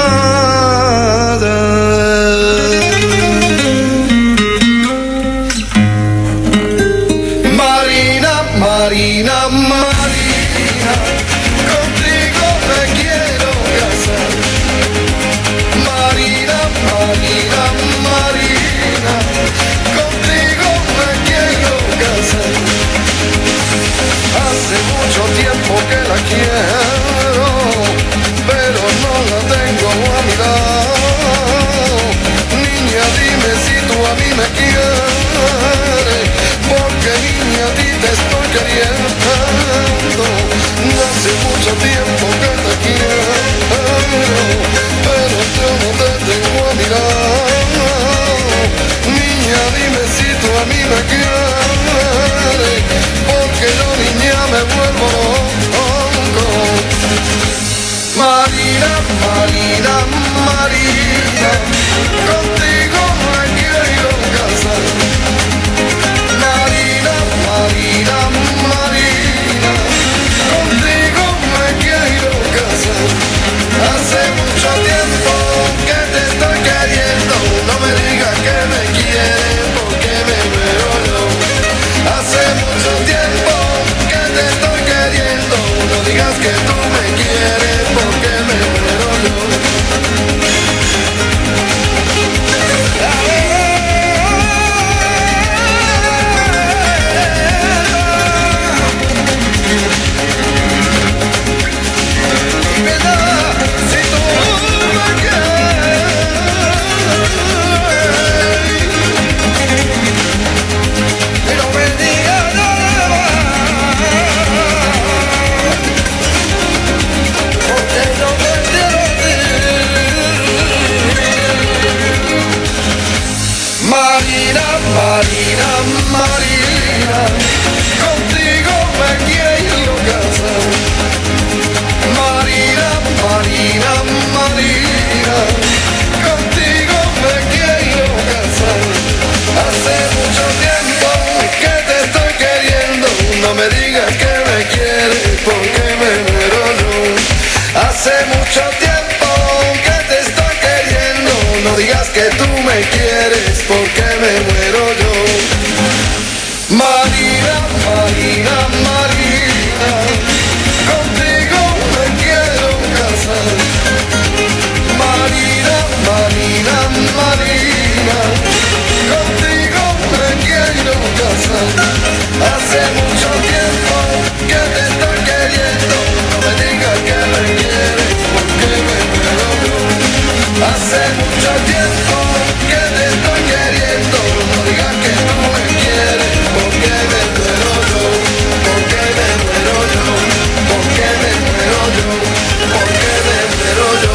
vayas. Marina, Marina, Marina, contigo me quiero casar. Marina, Marina, Marina, contigo me quiero casar. Hace mucho tiempo que la digas que tú me quieres porque me muero yo. Marina, Marina, Marina, contigo me quiero casar. Marina, Marina, Marina, contigo me quiero casar. Hace mucho tiempo que te estoy queriendo, no me digas que me quieres porque me muero yo. Hace mucho tiempo que te estoy queriendo, no digas que no me quieres porque me muero yo, porque me muero yo, porque me muero yo, porque me muero yo.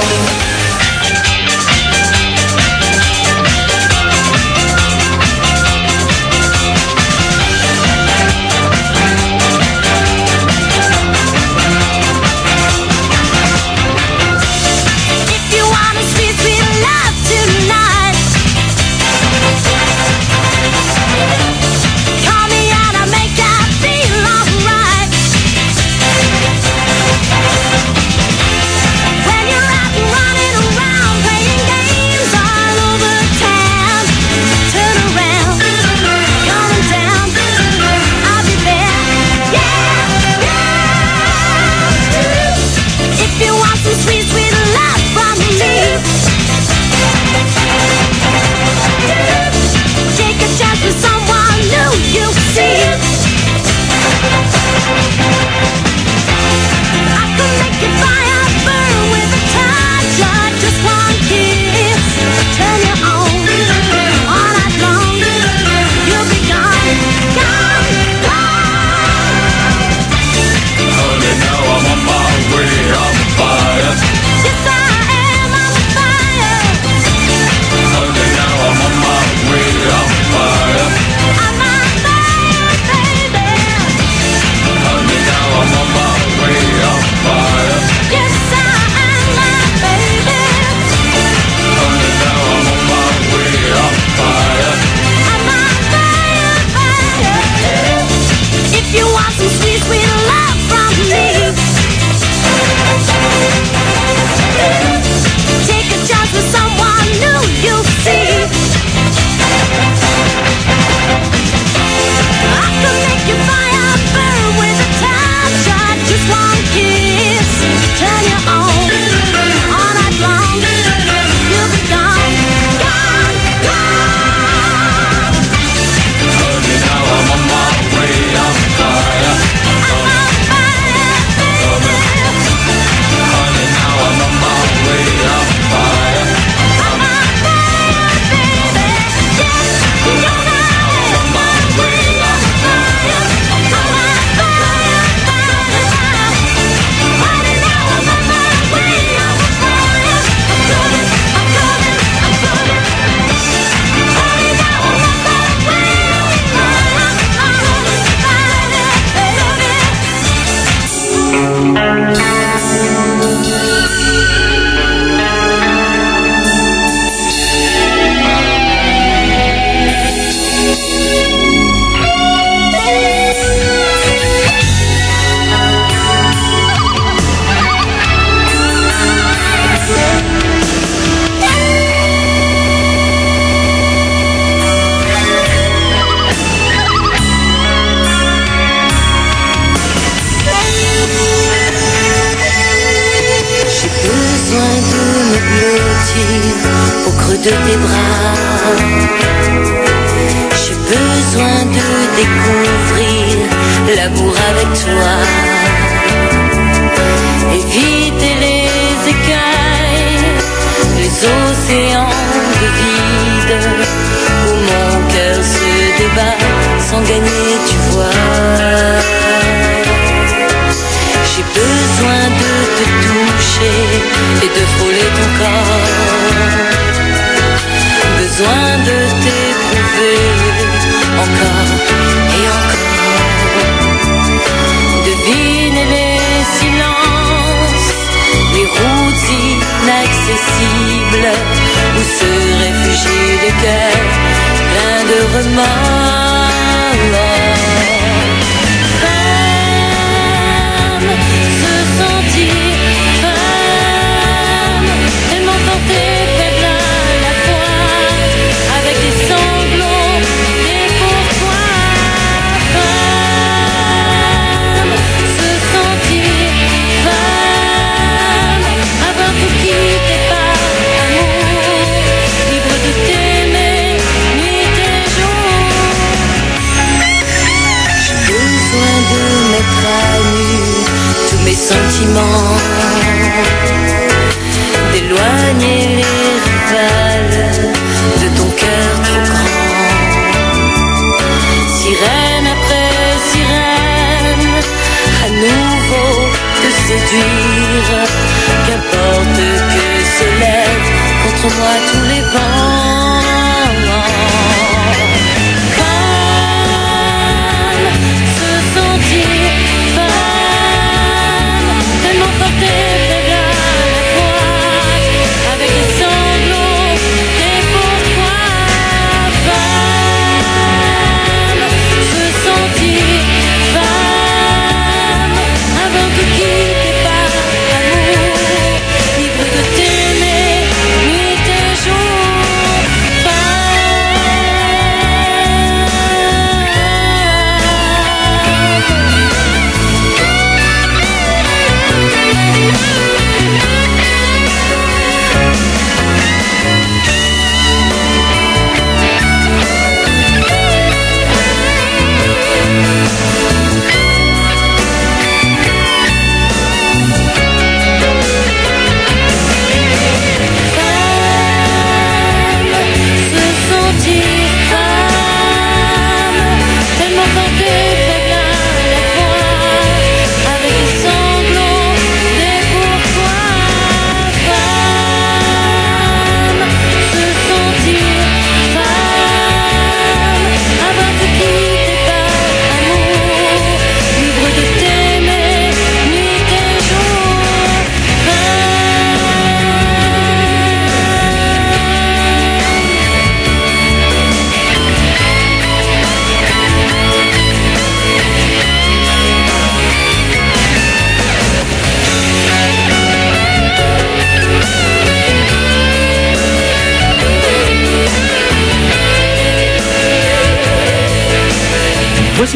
de tes bras. J'ai besoin de découvrir l'amour avec toi. Éviter les écailles, les océans de vide où mon cœur se débat sans gagner, tu vois. J'ai besoin de te toucher et de frôler ton corps. Besoin de t'éprouver encore et encore. Deviner les silences, les routes inaccessibles où se réfugie le cœur plein de remords. Femme, se sentir femme, tellement portée faible à la fois.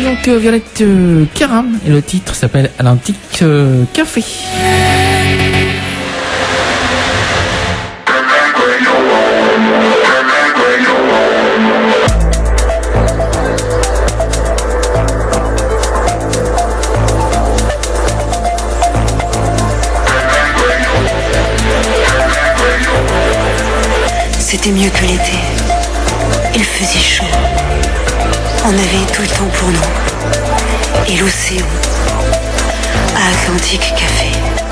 donc Violette Caram et le titre s'appelle Atlantique Café. C'était mieux que l'été. Il faisait chaud. On avait tout le temps pour nous. Et l'océan à Atlantique Café.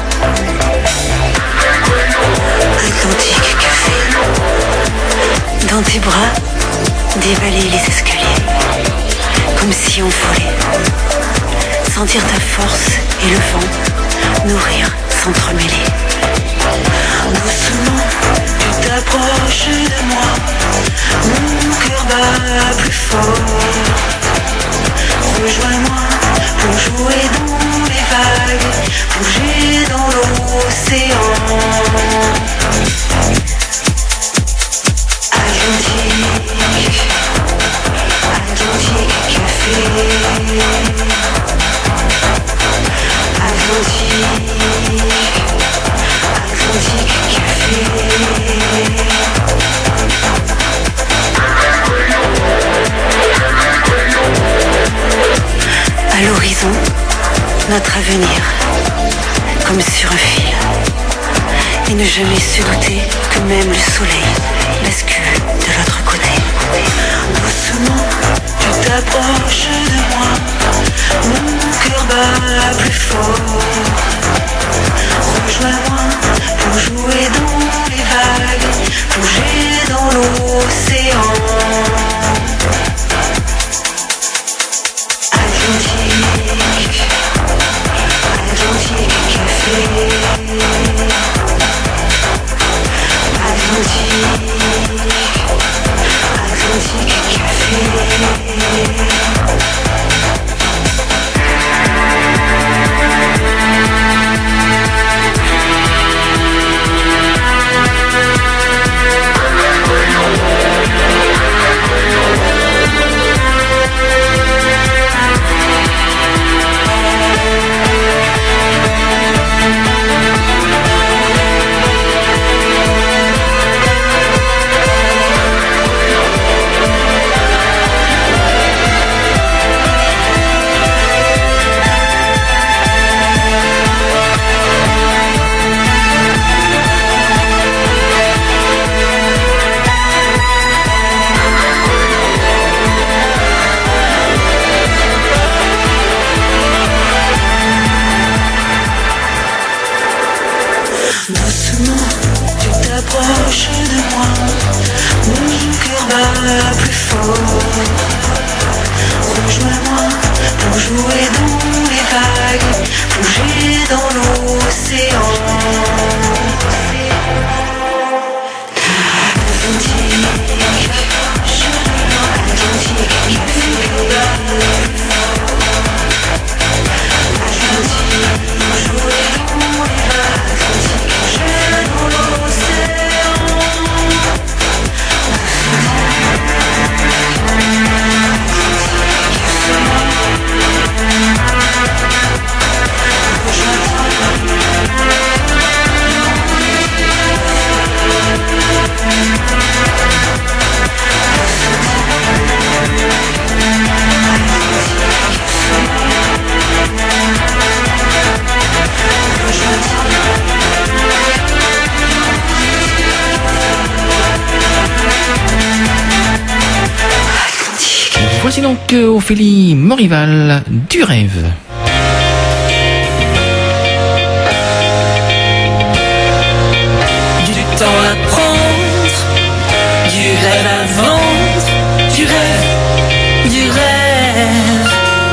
Atlantique Café. Dans tes bras, dévaler les escaliers. Comme si on volait. Sentir ta force et le vent. Nourrir, s'entremêler. Doucement, tu t'approches de moi. Mon cœur bat plus fort. Rejoins-moi pour jouer dans les vagues, plonger dans l'océan. Atlantique, Atlantique Café. Atlantique, Atlantique Café. À l'horizon, notre avenir, comme sur un fil. Et ne jamais se douter que même le soleil bascule de l'autre côté. Doucement, tu t'approches de moi. Mon cœur bat plus fort. Rejoins-moi pour jouer dans les vagues, plonger dans l'océan. Atlantique, Atlantique Café. Atlantique, Atlantique Café. Voici donc Ophélie Morival du rêve. Du temps à prendre, du rêve à vendre, du rêve, du rêve.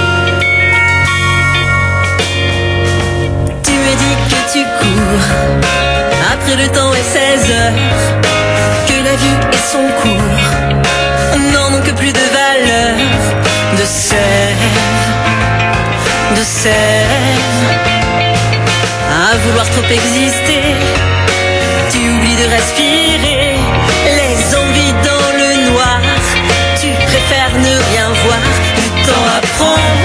Tu me dis que tu cours, après le temps est 16 heures, que la vie est son cours. Non, non, que plus de valeur, de sève, à vouloir trop exister, tu oublies de respirer, les envies dans le noir, tu préfères ne rien voir, du temps à prendre,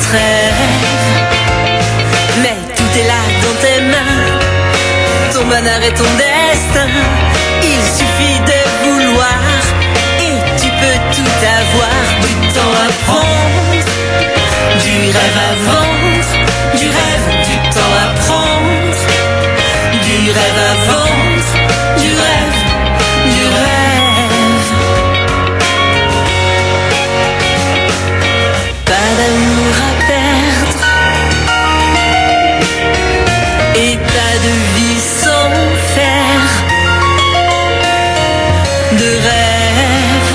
notre rêve. Mais tout est là dans tes mains, ton bonheur et ton destin. Il suffit de vouloir et tu peux tout avoir. Du temps à prendre, du rêve à vendre, du rêve, du temps à prendre, du rêve à vendre, du rêve, du rêve. Pas d'amour à perdre et pas de vie sans faire. De rêve,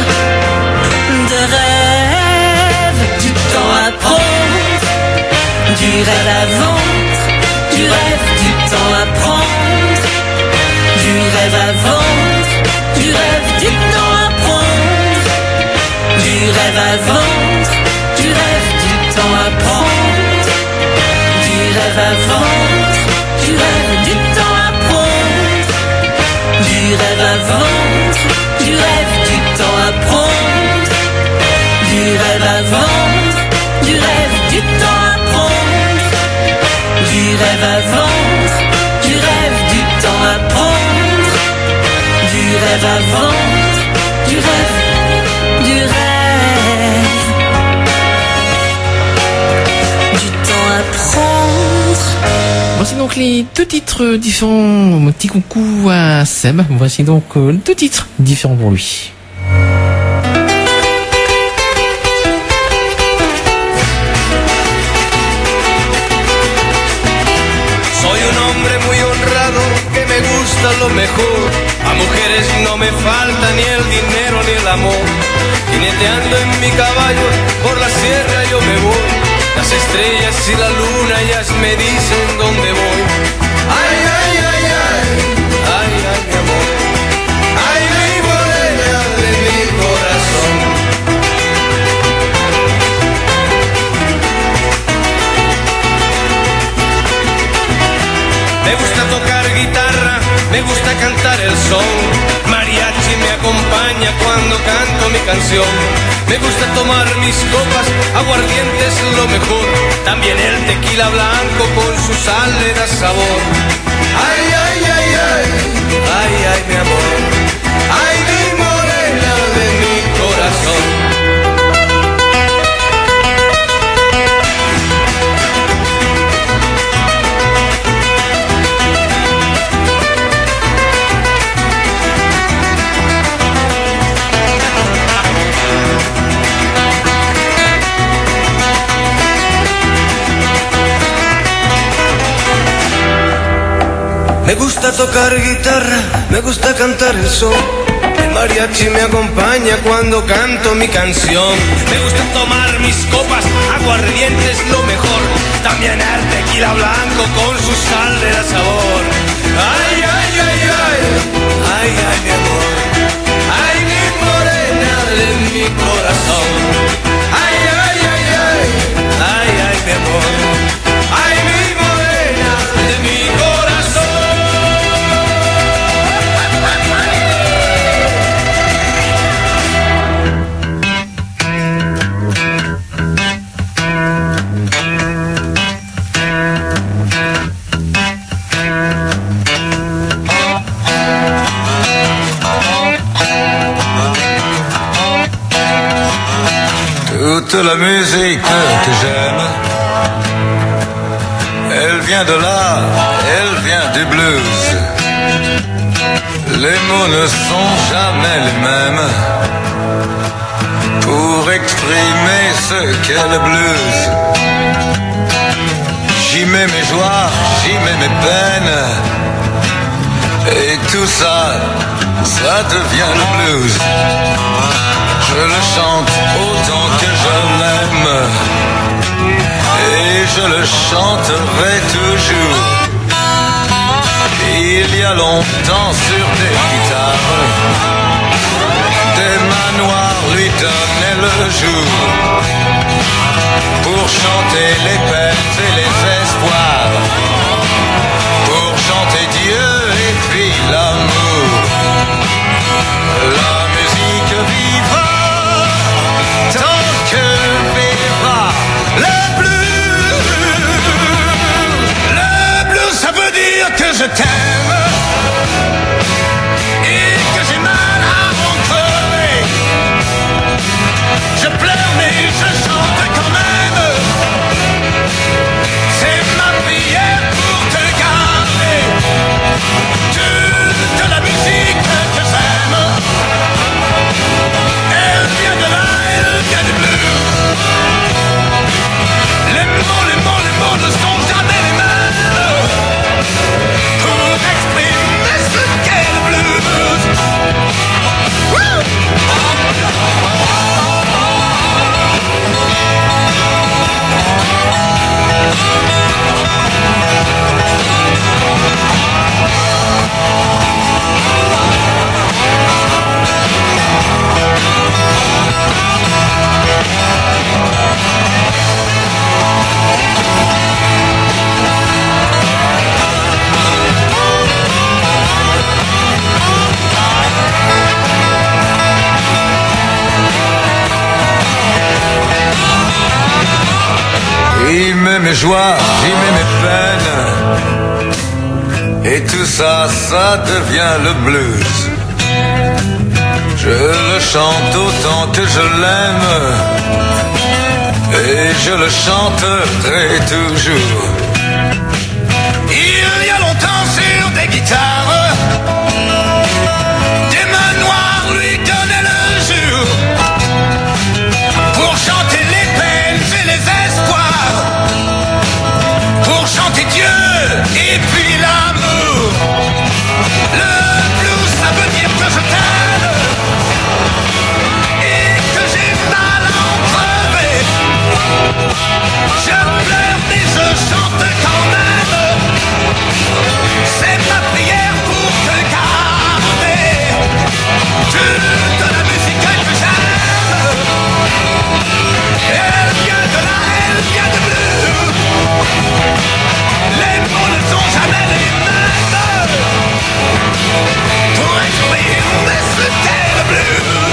du temps à prendre, du rêve à vendre, du rêve, du temps à prendre, du rêve à vendre, du rêve, du temps à prendre, du rêve à vendre, du rêve, du temps à prendre, du rêve à vendre, du rêve, du temps à prendre, du rêve à vendre, du rêve, du temps à prendre, du rêve à vendre, du rêve, du temps à prendre, du rêve à vendre, du rêve, du temps à prendre, du rêve à vendre, du rêve, du rêve, du temps à prendre. Voici donc les deux titres différents. Mon petit coucou à Seb. Voici donc deux titres différents pour lui. Soy un hombre muy honrado que me gusta lo mejor. A mujeres no me falta ni el dinero ni el amor. Jineteando en mi caballo por la sierra yo me voy. Las estrellas y la luna ellas me dicen dónde voy. Ay, ay, ay, ay, ay, ay, mi amor. Ay, mi morena de mi corazón. Me gusta tocar guitarra, me gusta cantar el son. Mariachi me acompaña cuando canto mi canción. Me gusta tomar mis copas, aguardiente es lo mejor. También el tequila blanco con su sal le da sabor. Ay, ay, ay, ay, ay, ay, mi amor. Ay, mi morena de mi corazón. Me gusta tocar guitarra, me gusta cantar el son. El mariachi me acompaña cuando canto mi canción. Me gusta tomar mis copas, aguardiente es lo mejor. También el tequila blanco con su sal le da sabor. Ay, ay, ay, ay, ay, ay, mi amor. Ay, mi morena de mi corazón. Ay, ay, ay, ay, ay, ay, mi amor. Ay, mi morena de mi corazón. Toute la musique que j'aime, elle vient de là, elle vient du blues. Les mots ne sont jamais les mêmes pour exprimer ce qu'est le blues. J'y mets mes joies, j'y mets mes peines, et tout ça, ça devient le blues. Je le chante autant que je l'aime, et je le chanterai toujours. Il y a longtemps sur des guitares, des manoirs lui donnaient le jour pour chanter les peines et les espoirs, pour chanter Dieu et puis l'amour. La musique vivra tant que vivra le blues. joies, j'y mets mes peines. Et tout ça, ça devient le blues. Je le chante autant que je l'aime. Et je le chanterai toujours. Il y a longtemps sur des guitares, des mains noires lui donnaient le jour pour chanter les peines et les espoirs, pour chanter Dieu et puis l'amour. Le blues, ça veut dire que je t'aime et que j'ai mal à en crever. Je pleure mais je chante quand même. C'est ma prière pour te garder toute la musique que j'aime. Elle vient de là, elle vient de bleu. Les mots ne sont jamais les mêmes pour exprimer ce qu'est le blues.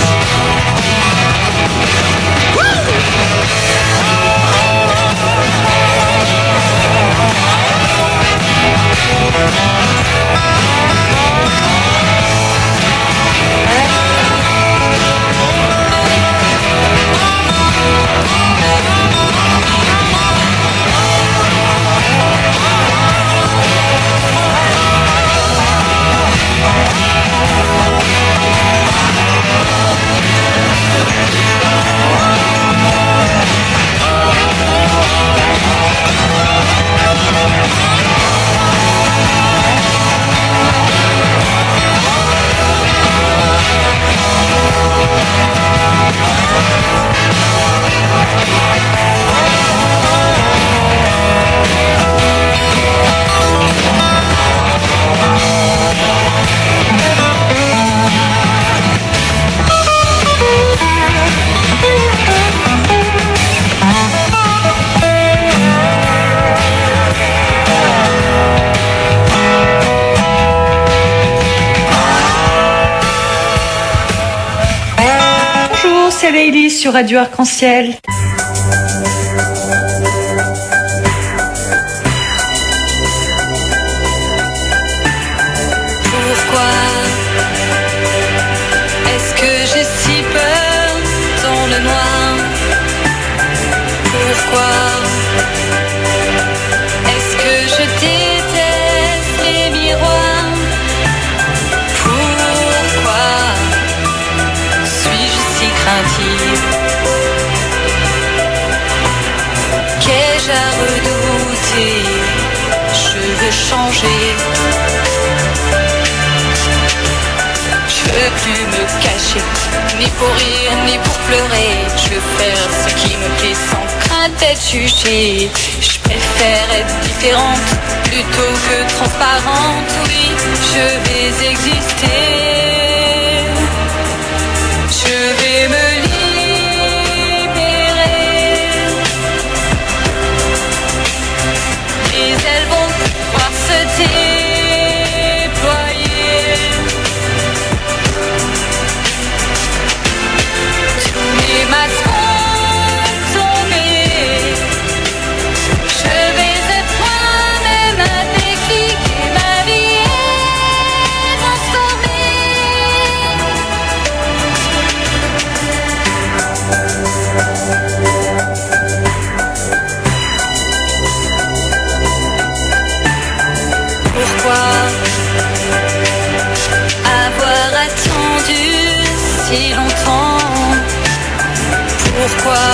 C'est Leïli sur Radio Arc-en-Ciel. Pourquoi est-ce que j'ai si peur dans le noir? Pourquoi est-ce que je déteste les miroirs? Pourquoi suis-je si craintive? Qu'ai-je à redouter? Je veux changer. Je veux plus me cacher, ni pour rire, ni pour pleurer. Je veux faire ce qui me plaît sans crainte d'être jugée. Je préfère être différente plutôt que transparente. Oui, je vais exister. Je vais me libérer. Les ailes vont pouvoir se déployer. Tous les masques vont tomber. Je vais être moi-même un déclic et ma vie est transformée. Pourquoi avoir attendu si longtemps? Pourquoi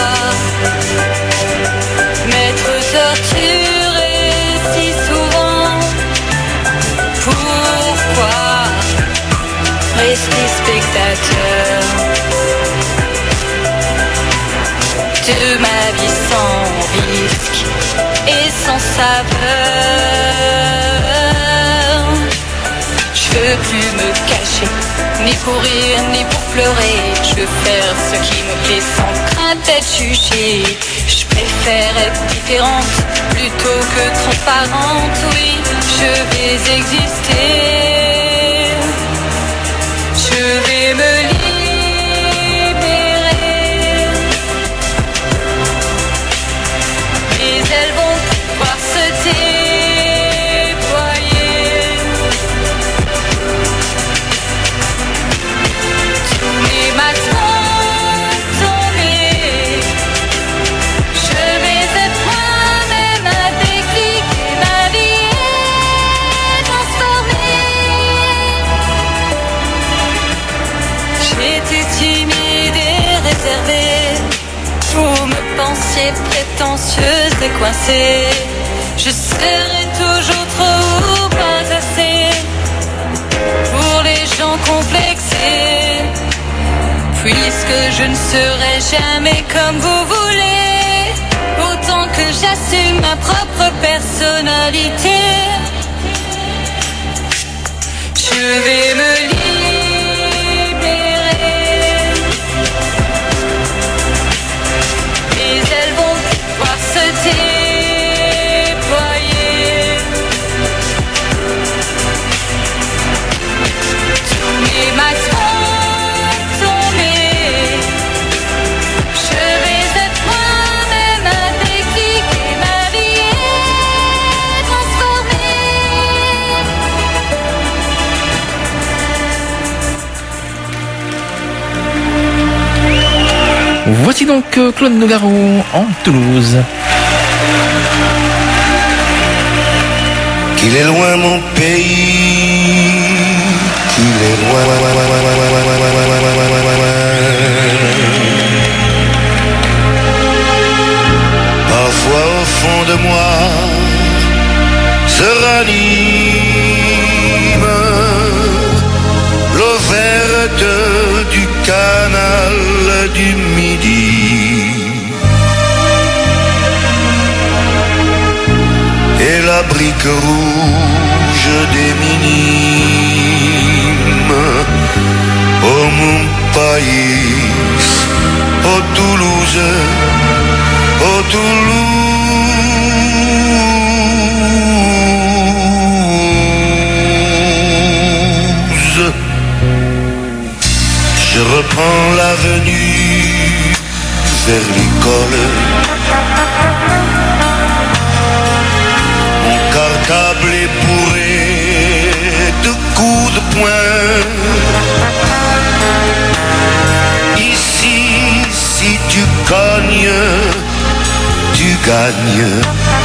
m'être torturé si souvent? Pourquoi rester spectateur de ma vie sans risque et sans saveur? Je veux plus me cacher, ni pour rire, ni pour pleurer. Je veux faire ce qui me plaît sans crainte d'être jugée. Je préfère être différente plutôt que transparente. Oui, je vais exister. Je vais me libérer. Les ailes vont moitié prétentieuse et coincée. Je serai toujours trop ou pas assez pour les gens complexés, puisque je ne serai jamais comme vous voulez, autant que j'assume ma propre personnalité. Je vais me libérer, les ailes vont pouvoir se déployer. Tous mes masques vont tomber, je vais être moi-même un déclic et ma vie est transformée. Voici donc Claude Nougaro en Toulouse. Qu'il est loin mon pays, qu'il est loin. Parfois au fond de moi se ranime l'eau verte du canal du Midi. Et la brique rouge des minimes, oh mon pays, oh Toulouse, oh Toulouse. Je reprends l'avenue vers l'école. Mon cartable est bourré de coups de poing. Ici, si tu cognes, tu gagnes.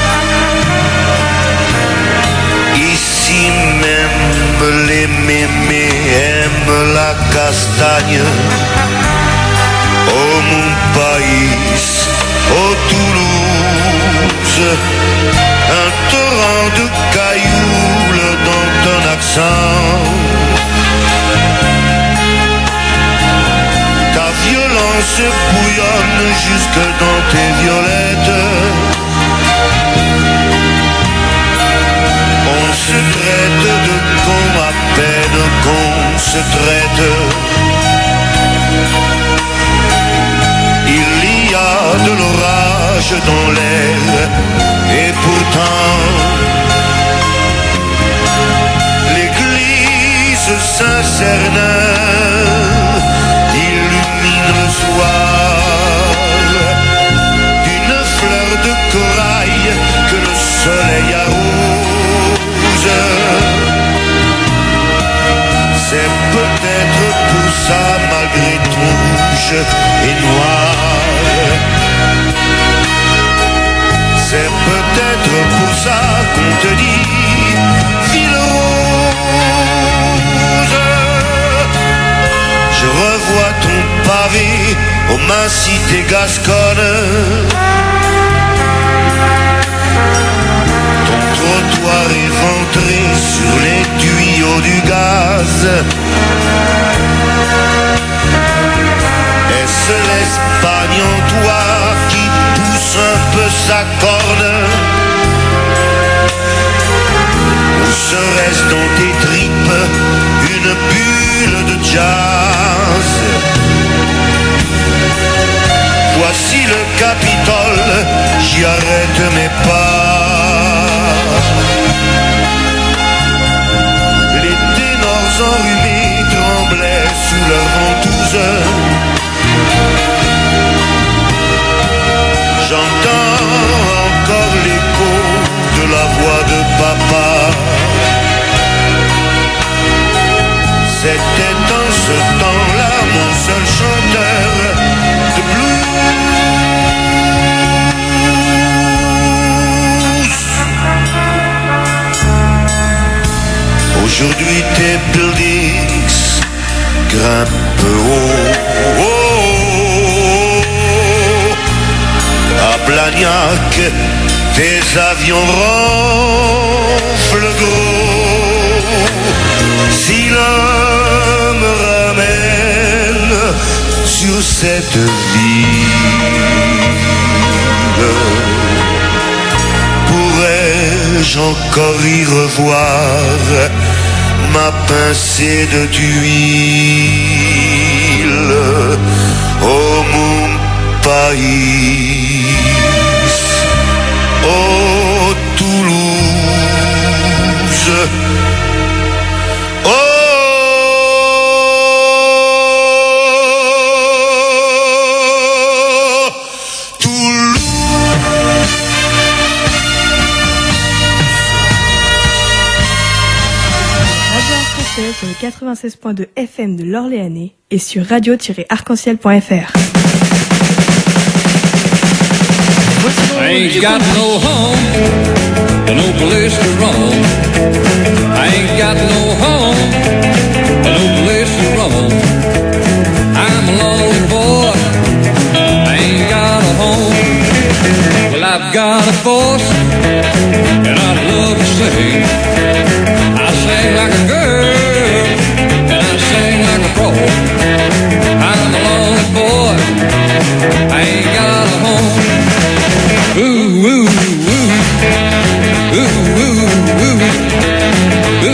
Ici même les mémés aiment la castagne. Oh mon pays, oh Toulouse, un torrent de cailloux dans ton accent. Ta violence bouillonne jusque dans tes violettes. On se traite de con à peine qu'on se traite. Il y a de l'orage dans l'air et pourtant l'église Saint-Cernin illumine le soir d'une fleur de corail que le soleil arrose. C'est peut-être pour ça, malgré tout rouge et noir, c'est peut-être pour ça qu'on te dit ville rose. Je revois ton pavé aux mains cité gasconne, ton trottoir éventré sur les tuyaux du gaz. Est-ce l'Espagne en toi qui pousse un peu sa corne, ou serait-ce dans tes tripes une bulle de jazz? Voici le Capitole, j'y arrête mes pas. Les ténors enrhumés tremblaient sous leur ventouse. J'entends encore l'écho de la voix de papa. C'était en ce temps-là mon seul chanteur de blues. Aujourd'hui tes buildings grimpent haut, à cognac, des avions ronflent gros. Si l'un me ramène sur cette ville, pourrais-je encore y revoir ma pincée de tuile? Oh mon pays, oh Toulouse, oh Sur le 96.2 FM de l'Orléanais et sur radio-arc-en-ciel.fr. I ain't got no home, no place to roam. I ain't got no home, no place to roam. I'm a lonely boy, I ain't got a home. Well, I've got a voice, and I love to sing. I sing like a girl, and I sing like a pro. I'm a lonely boy, I ain't got a home. Ooh, ooh, ooh, ooh, ooh, ooh, ooh, ooh, ooh, ooh,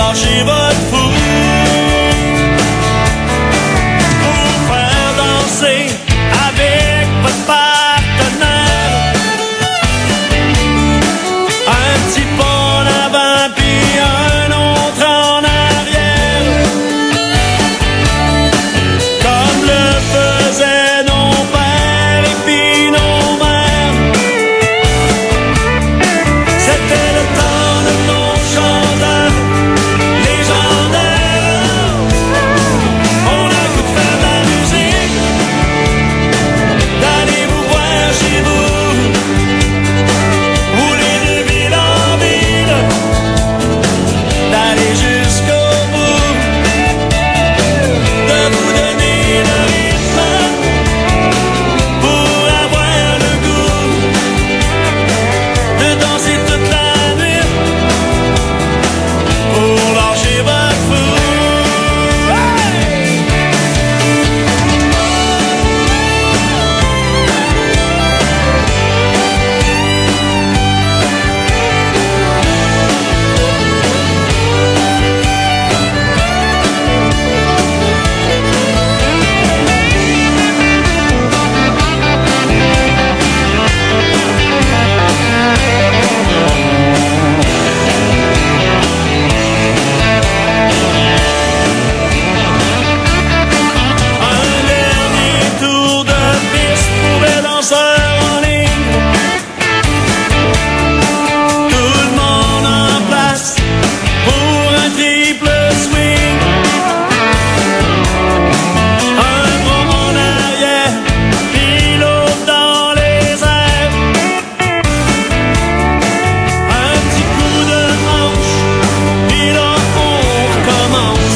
lâcher votre fou, pour faire danser avec votre partenaire. Un petit pas en avant puis un autre en arrière, comme le faisaient nos pères et puis nos mères. C'était le temps de nos chanteurs légendaires. On a le goût de faire de la musique, d'aller vous voir chez vous, rouler de ville en ville, d'aller jusqu'au bout, de vous donner le rythme pour avoir le goût de danser toute la nuit, pour lâcher votre fou. Un dernier tour de piste pour les danseurs en ligne. Tout le monde en place pour un triple swing. Un bras en arrière, puis l'autre dans les airs. Un petit coup de hanche, puis là on recommence.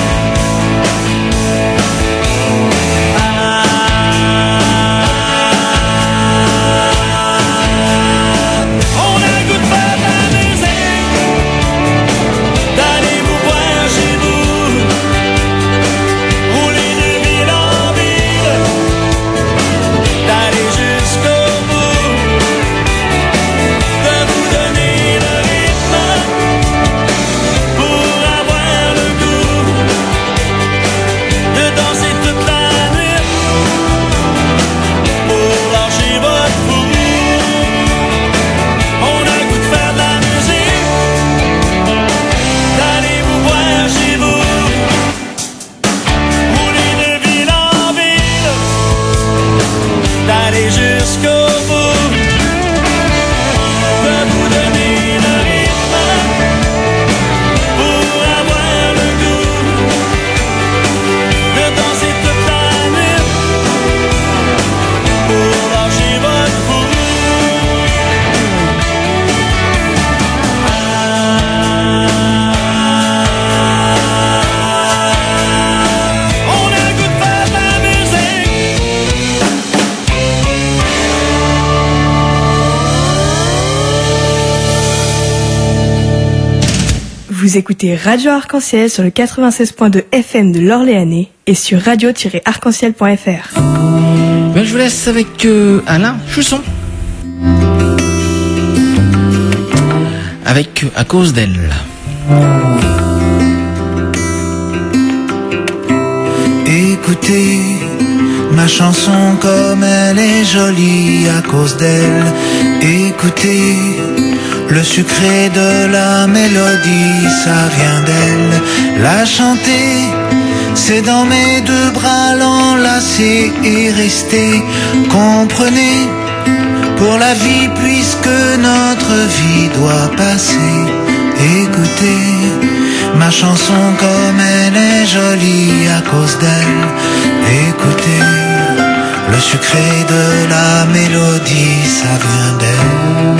On a le goût de faire de la musique, d'aller vous voir chez vous, rouler de ville en ville, d'aller jusqu'au bout, de vous donner le rythme pour avoir le goût de danser toute la nuit, pour lâcher votre fou. On a le goût de faire de la musique, d'aller vous voir chez vous, rouler de ville en ville, d'aller jusqu'au bout, de vous donner le rythme pour avoir le goût de danser toute la nuit, pour lâcher votre fou. On a le goût de faire de la musique. Vous écoutez Radio Arc-en-Ciel sur le 96.2 FM de l'Orléanais et sur radio-arc-en-ciel.fr. Ben, je vous laisse avec Alain Chusson. Avec À cause d'elle. Écoutez ma chanson comme elle est jolie à cause d'elle. Écoutez le sucré de la mélodie, ça vient d'elle. La chanter, c'est dans mes deux bras l'enlacer et rester. Comprenez, pour la vie puisque notre vie doit passer. Écoutez ma chanson comme elle est jolie à cause d'elle. Écoutez le sucré de la mélodie, ça vient d'elle.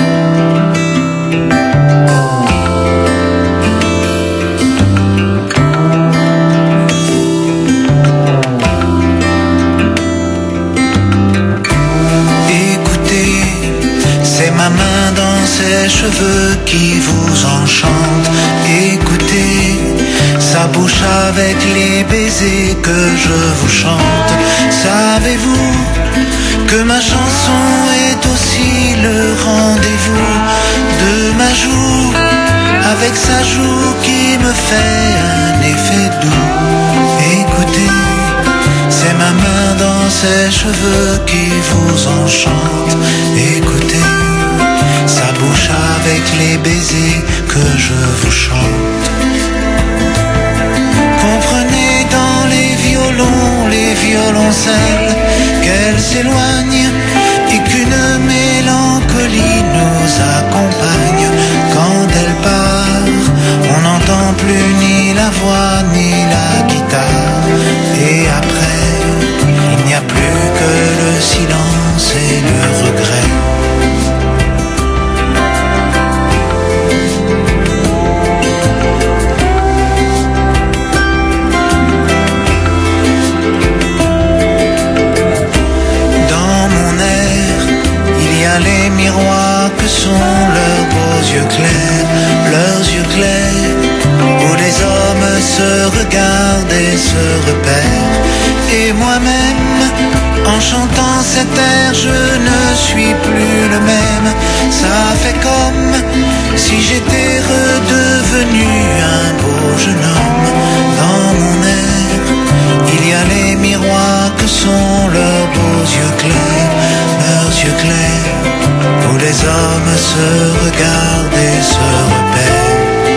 Ma main dans ses cheveux qui vous enchantent. Écoutez sa bouche avec les baisers que je vous chante. Savez-vous que ma chanson est aussi le rendez-vous de ma joue avec sa joue qui me fait un effet doux. Écoutez, c'est ma main dans ses cheveux qui vous enchante. Écoutez, sa bouche avec les baisers que je vous chante. Comprenez dans les violons, les violoncelles, qu'elle s'éloigne et qu'une mélancolie nous accompagne. Quand elle part, on n'entend plus ni la voix ni la guitare. Et après, il n'y a plus que le silence et le regret. Les miroirs que sont leurs beaux yeux clairs, où les hommes se regardent et se repèrent. Et moi-même, en chantant cet air, je ne suis plus le même. Ça fait comme si j'étais redevenu un beau jeune homme. Dans mon air, il y a les miroirs que sont leurs beaux yeux clairs, où les hommes se regardent et se repèrent.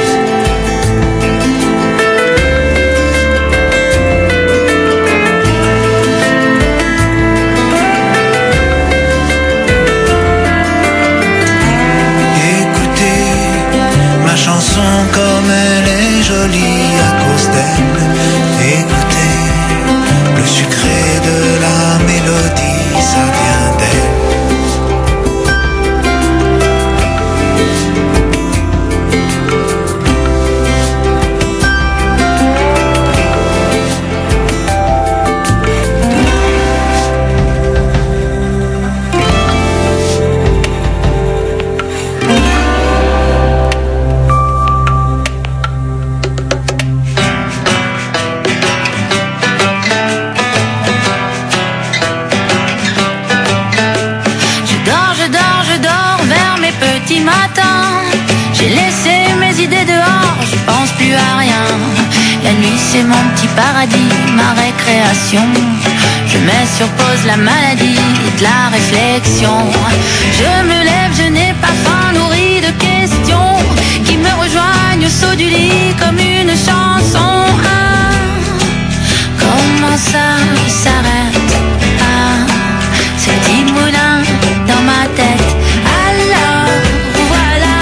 Écoutez ma chanson comme elle est jolie à cause d'elle. Écoutez le sucré de la mélodie, ça vient d'elle. J'ai laissé mes idées dehors, je pense plus à rien. La nuit c'est mon petit paradis, ma récréation. Je mets sur pause la maladie et de la réflexion. Je me lève, je n'ai pas faim, nourri de questions qui me rejoignent au saut du lit comme une chanson. Ah, comment ça s'arrête? Ah, ce petit moulin dans ma tête. Alors voilà,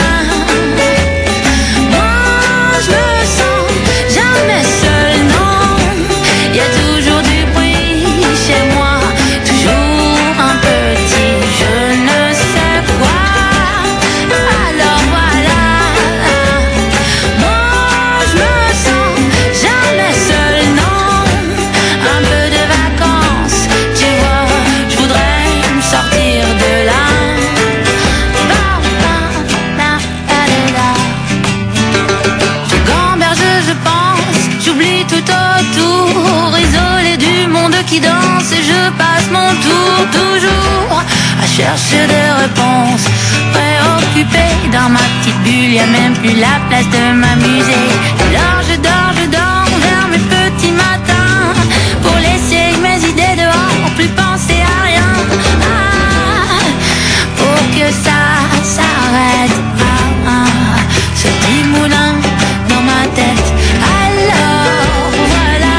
moi je me sens jamais seule, non. Y a toujours du bruit chez moi, toujours un petit je ne sais quoi. Alors voilà, moi je me sens jamais seule, non. Un peu de vacances, tu vois, je voudrais me sortir de là. Je gamberge, je pense, j'oublie tout autour, isolé du monde qui danse et je passe mon tour toujours à chercher des réponses. Préoccupé dans ma petite bulle, y a même plus la place de m'amuser. Je dors vers mes petits matins pour laisser mes idées dehors, plus penser à rien. Ah, pour que ça s'arrête. Ce petit moulin dans ma tête. Alors voilà,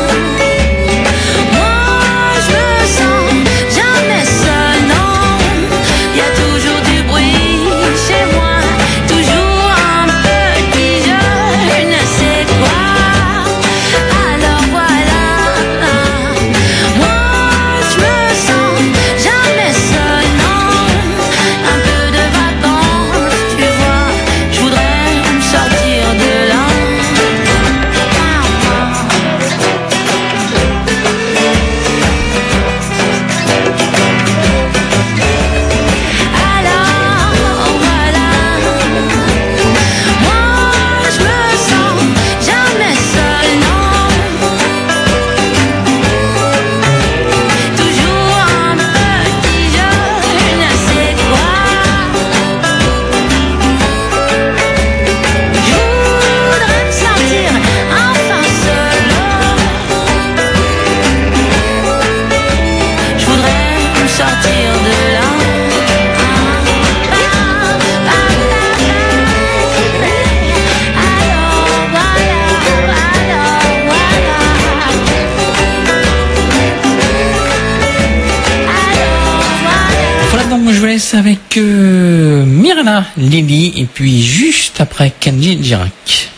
moi je me sens jamais seule, non. Y a toujours du bruit chez moi, toujours un petit je ne sais quoi. Alors voilà, moi je me sens jamais seule, non. Un peu de vacances, avec Mirna, Lily, et puis juste après Kenji Girac.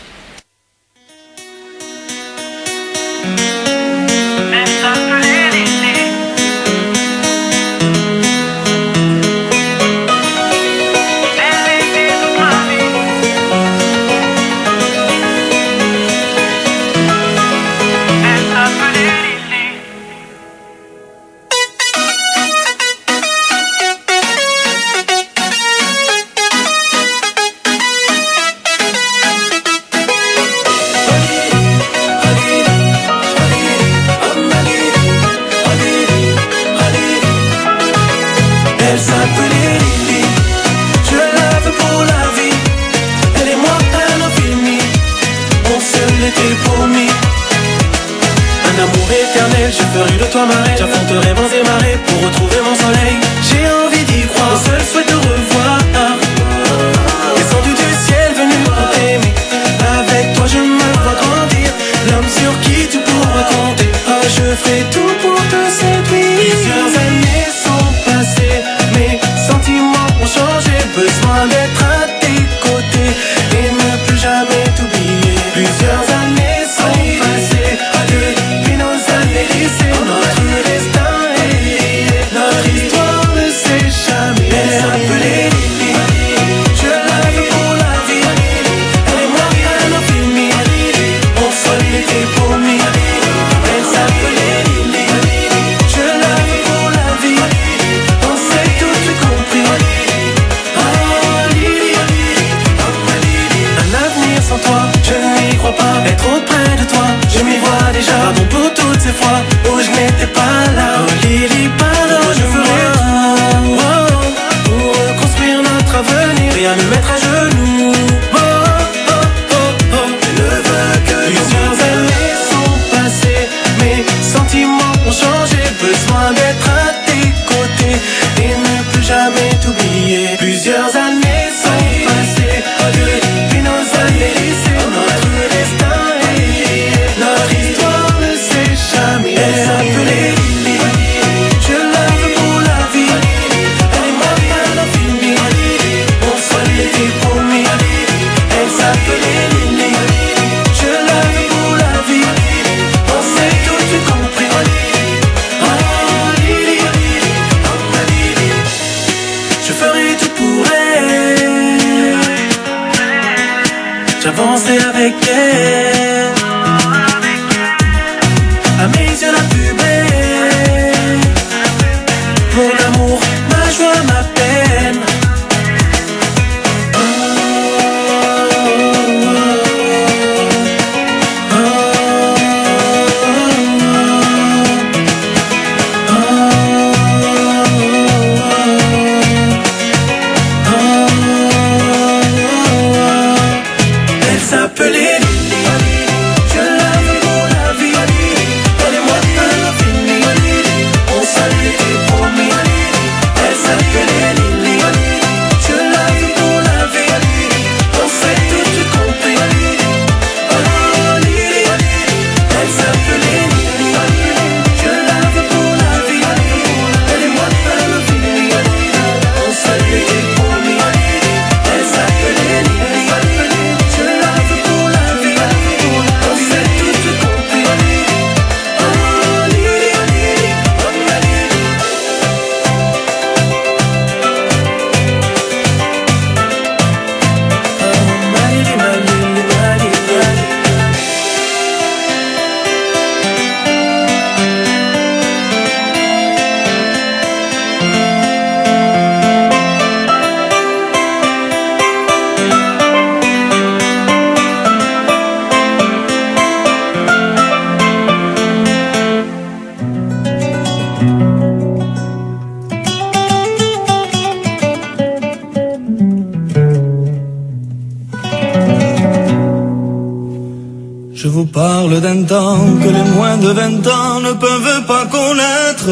Je vous parle d'un temps que les moins de 20 ans ne peuvent pas connaître.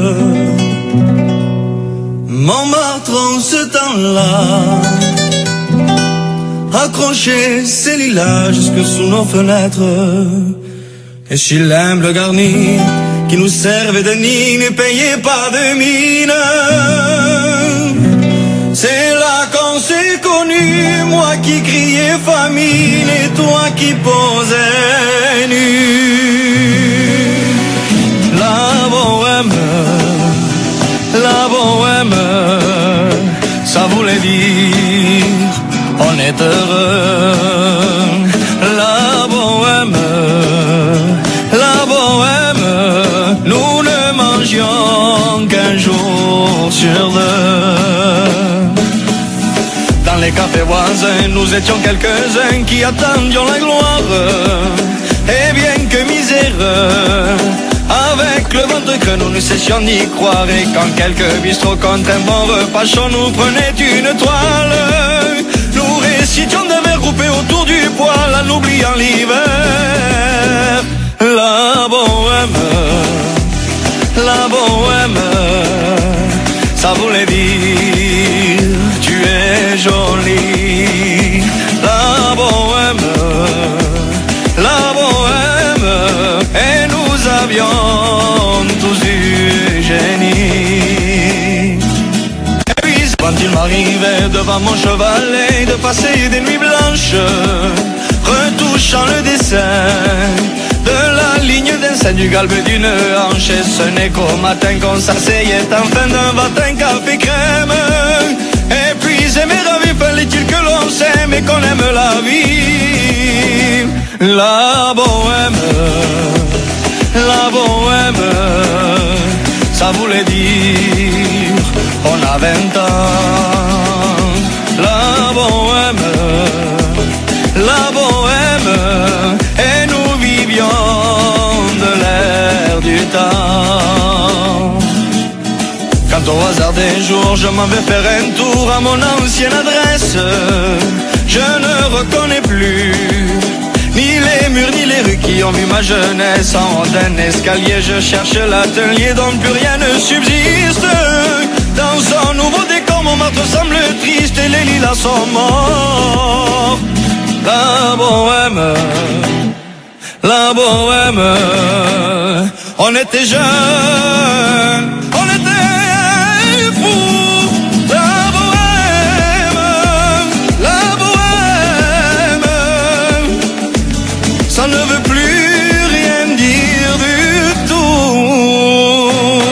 Montmartre en ce temps-là, accrocher ses lilas jusque sous nos fenêtres. Et si l'humble garni qui nous servait de nid ne payait pas de mine, C'est là qu'on s'est connus, moi qui criais famine et toi qui posais nu. La bohème, ça voulait dire on est heureux. La bohème, nous ne mangions qu'un jour sur deux. Dans les cafés voisins, nous étions quelques-uns qui attendions la gloire. Et bien que misère, avec le ventre creux, nous ne cessions d'y croire. Et quand quelques bistrots contre un bon repas chaud nous prenaient une toile, nous récitions des vers groupés autour du poêle en oubliant l'hiver. La bohème, ça voulait dire tu es jolie. La bohème, et nous avions tous eu génie. Et puis quand il m'arrivait devant mon chevalet de passer des nuits blanches, retouchant le dessin de la ligne d'un sein du galbe d'une hanche, et ce n'est qu'au matin qu'on s'asseyait enfin d'un vatin café crème. Et puis aimer la vie, fallait-il que l'on s'aime et qu'on aime la vie. La bohème, ça voulait dire on a 20 ans. La bohème, et nous vivions de l'air du temps. Quand au hasard des jours je m'en vais faire un tour à mon ancienne adresse, je ne reconnais plus ni les murs ni les rues qui ont vu ma jeunesse. En haut d'un escalier je cherche l'atelier dont plus rien ne subsiste. Dans son nouveau décor mon marteau semble triste et les lilas sont morts. La bohème, on était jeunes, on était fous. La bohème, ça ne veut plus rien dire du tout.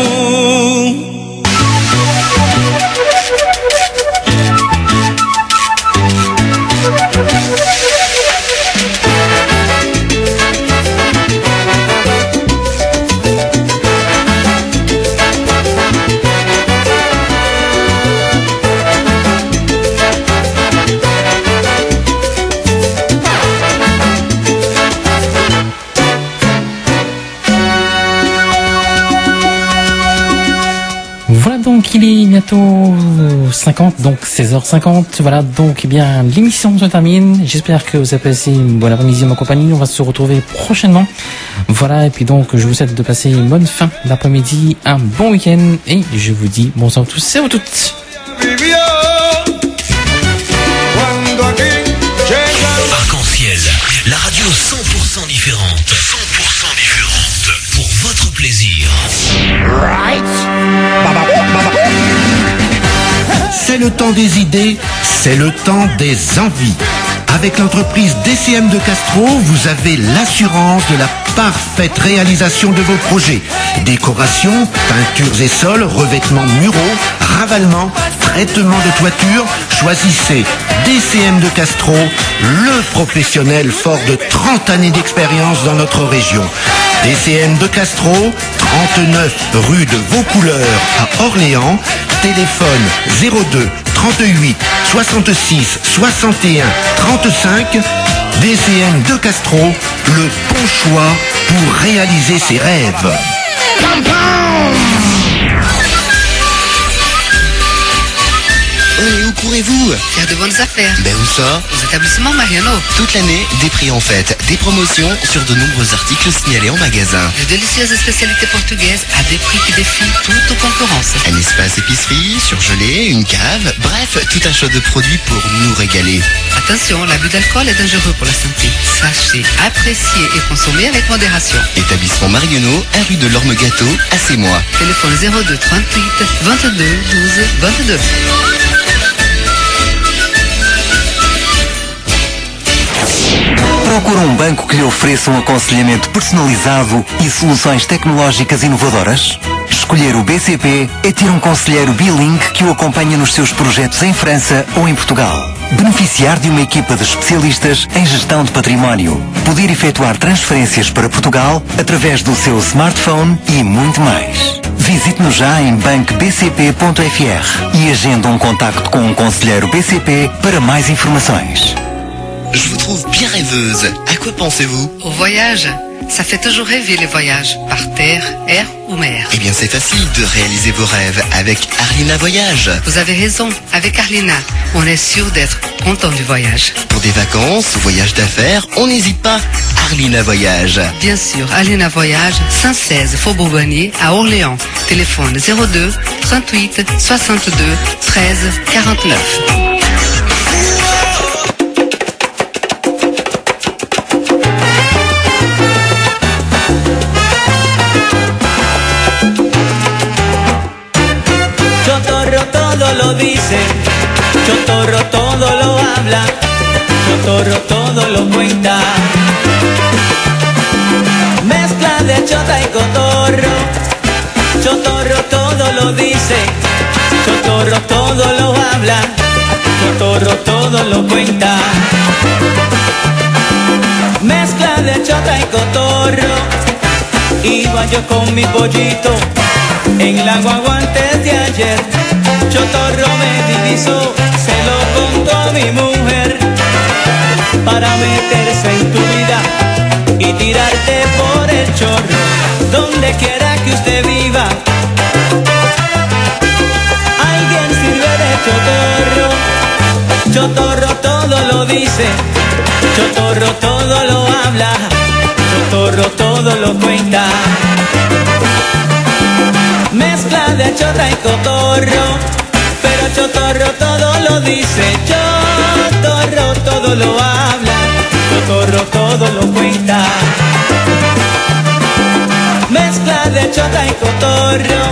Donc il est bientôt 50, donc 16h50. Voilà, donc eh bien l'émission se termine. J'espère que vous avez passé une bonne après-midi en ma compagnie. On va se retrouver prochainement. Voilà, et puis donc je vous souhaite de passer une bonne fin d'après-midi, un bon week-end, et je vous dis bonsoir à tous et à toutes. Arc-en-ciel, la radio 100% différente. 100% différente. Pour votre plaisir. Right. C'est le temps des idées, c'est le temps des envies. Avec l'entreprise DCM de Castro, vous avez l'assurance de la parfaite réalisation de vos projets. Décoration, peintures et sols, revêtements muraux, ravalement, traitement de toiture. Choisissez DCM de Castro, le professionnel fort de 30 années d'expérience dans notre région. DCM de Castro, 39 rue de Vaucouleurs à Orléans. Téléphone 02 38 66 61 35. DCM de Castro, le bon choix pour réaliser ses rêves. Et où courez-vous? Faire de bonnes affaires. Ben où ça? Aux établissements Mariano. Toute l'année, des prix en fête, des promotions sur de nombreux articles signalés en magasin. De délicieuses spécialités portugaises à des prix qui défient toute concurrence. Un espace épicerie, surgelé, une cave, bref, tout un choix de produits pour nous régaler. Attention, l'abus d'alcool est dangereux pour la santé. Sachez, apprécier et consommer avec modération. Établissement Mariano, à rue de l'Orme Gâteau, à Sémois. Téléphone 02 38 22 12 22. Procura um banco que lhe ofereça um aconselhamento personalizado e soluções tecnológicas inovadoras? Escolher o BCP é ter um conselheiro bilingue que o acompanha nos seus projetos em França ou em Portugal. Beneficiar de uma equipa de especialistas em gestão de património. Poder efetuar transferências para Portugal através do seu smartphone e muito mais. Visite-nos já em bancbcp.fr e agende um contacto com um conselheiro BCP para mais informações. Je vous trouve bien rêveuse. À quoi pensez-vous? Au voyage. Ça fait toujours rêver les voyages, par terre, air ou mer. Eh bien, c'est facile de réaliser vos rêves avec Arlina Voyage. Vous avez raison, avec Arlina, on est sûr d'être content du voyage. Pour des vacances ou voyages d'affaires, on n'hésite pas. Arlina Voyage. Bien sûr, Arlina Voyage, 116 Faubourg Bonnier à Orléans. Téléphone 02 38 62 13 49. Todo lo dice, Chotorro todo lo habla, Chotorro todo lo cuenta. Mezcla de chota y cotorro, Chotorro todo lo dice, Chotorro todo lo habla, Chotorro todo lo cuenta. Mezcla de chota y cotorro, iba yo con mi pollito en la guagua antes de ayer. Chotorro me divisó, se lo contó a mi mujer, para meterse en tu vida y tirarte por el chorro, donde quiera que usted viva. Alguien sirve de chotorro, Chotorro todo lo dice, Chotorro todo lo habla, Chotorro todo lo cuenta. Mezcla de chota y cotorro, pero Chotorro todo lo dice, Chotorro todo lo habla, Chotorro todo lo cuenta. Mezcla de chota y cotorro.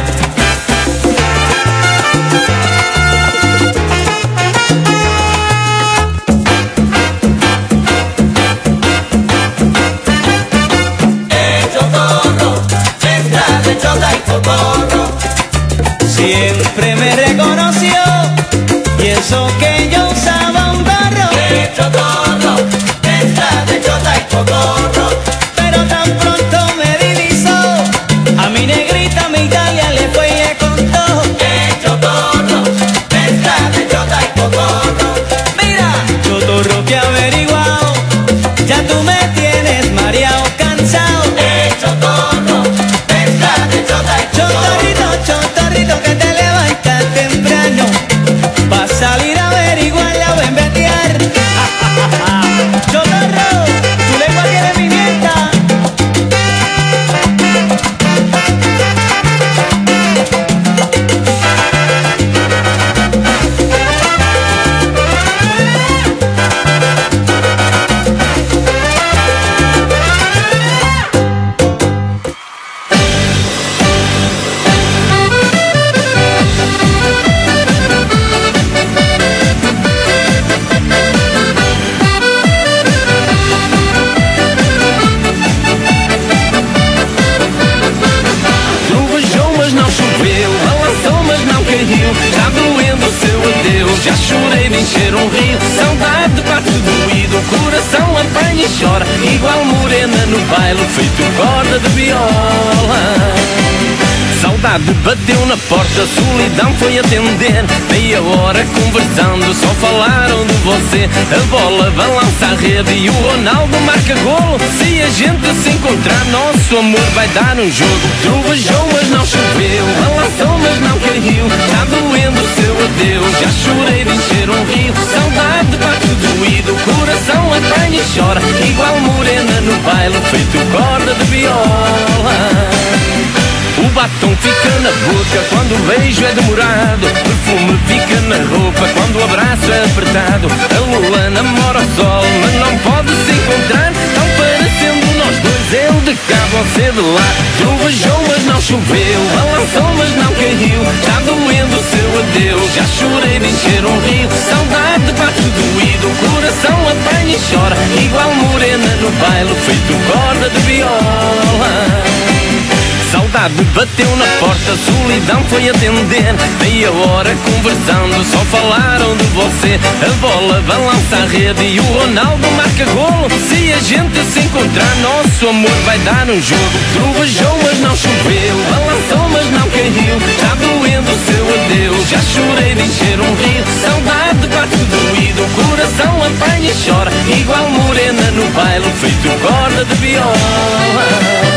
Chotorro, mezcla de chota y cotorro. Siempre me reconoció, y eso que yo usaba un barro de chotorro, mezcla de chota y cotorro. Pero tan pronto me divisó, a mi negrita mi Italia le fue y le contó de chotorro, mezcla de chota y cotorro. Mira, Chotorro que averiguado, ya tú me tienes mareado, cansado de chotorro, mezcla de chota y cotorro. Chotorrito que te levantas temprano, va a salir a averiguar la ven vetear. Chotorro, tu lengua tiene pimienta. Já chorei de encher um rio, saudade bate doído, o coração apanha e chora, igual morena no baile, feito corda de viola. Saudade bateu na porta, solidão foi atender, meia hora conversando, só falaram de você. A bola balança a rede e o Ronaldo marca golo. Se a gente se encontrar, nosso amor vai dar um jogo. Trovejou mas não choveu, balançou mas não caiu, tá doendo o seu adeus, já chorei de encher um rio. Saudade bate doído, o coração apanha e chora, igual morena no baile, feito corda de viola. O batom fica na boca quando o beijo é demorado, o perfume fica na roupa quando o abraço é apertado. A lua namora o sol, mas não pode se encontrar, tão parecendo nós dois, eu de cá, você de lá. Trovejou mas não choveu, balançou mas não caiu, tá doendo o seu adeus, já chorei de encher um rio. Saudade bate doído, o coração apanha e chora, igual morena baile feito corda de viola. Saudade bateu na porta, solidão foi atender. Meia hora conversando, só falaram de você. A bola balança a rede e o Ronaldo marca golo. Se a gente se encontrar, nosso amor vai dar um jogo. Trovejou, mas não choveu, balançou, mas não caiu. Está doendo o seu adeus, já chorei de encher um rio. Saudade bate doído, o coração apanha e chora. Igual morena no baile, feito corda de viola.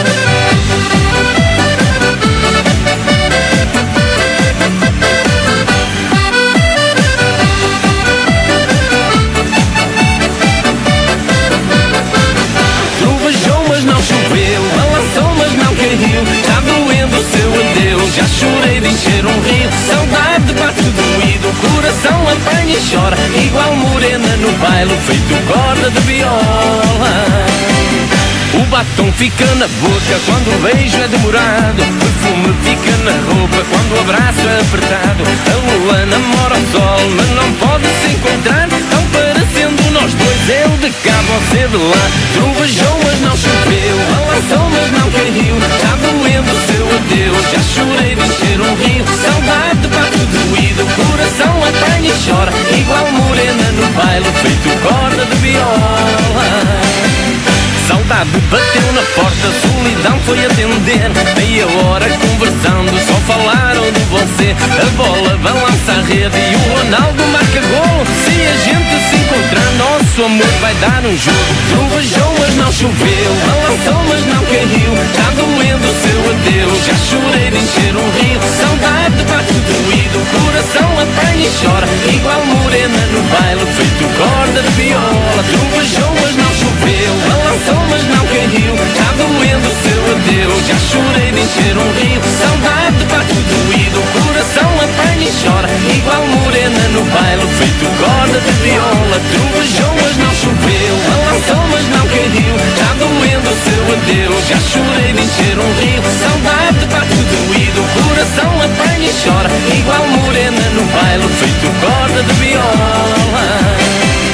Está doendo o seu adeus, já chorei de encher um rio. Saudade bate doído, o coração apanha e chora. Igual morena no baile, feito corda de viola. O batom fica na boca quando o beijo é demorado. O perfume fica na roupa quando o abraço é apertado. A lua namora o sol, mas não pode se encontrar. Tão parecendo nós dois, eu de cá, você de lá. Trovejou, mas não choveu, balançou, mas não caiu. Está doendo o seu adeus, já chorei de encher um rio. Saudade bate doído, o coração apanha e chora. Igual morena no baile, feito corda de viola. Saudade bateu na porta, solidão foi atender. Meia hora conversando, só falaram de você. A bola balança a rede e o Ronaldo marca golo. Se a gente se encontrar, nosso amor vai dar um jogo. Trovejou, mas não choveu, balançou, mas não caiu. Está doendo o seu adeus, já chorei de encher um rio. Saudade bate doído, o coração apanha e chora. Igual morena no baile, feito corda de viola. Trovejou, mas não choveu, balançou, mas não caiu. Está doendo o seu adeus, já chorei de encher um rio. Saudade bate doído, o coração apanha e chora. Igual morena no baile, feito corda de viola. Trovejou, mas não choveu, balançou, mas não caiu. Está doendo o seu adeus, já chorei de encher um rio. Saudade bate doído, o coração apanha e chora. Igual morena no baile, feito corda de viola.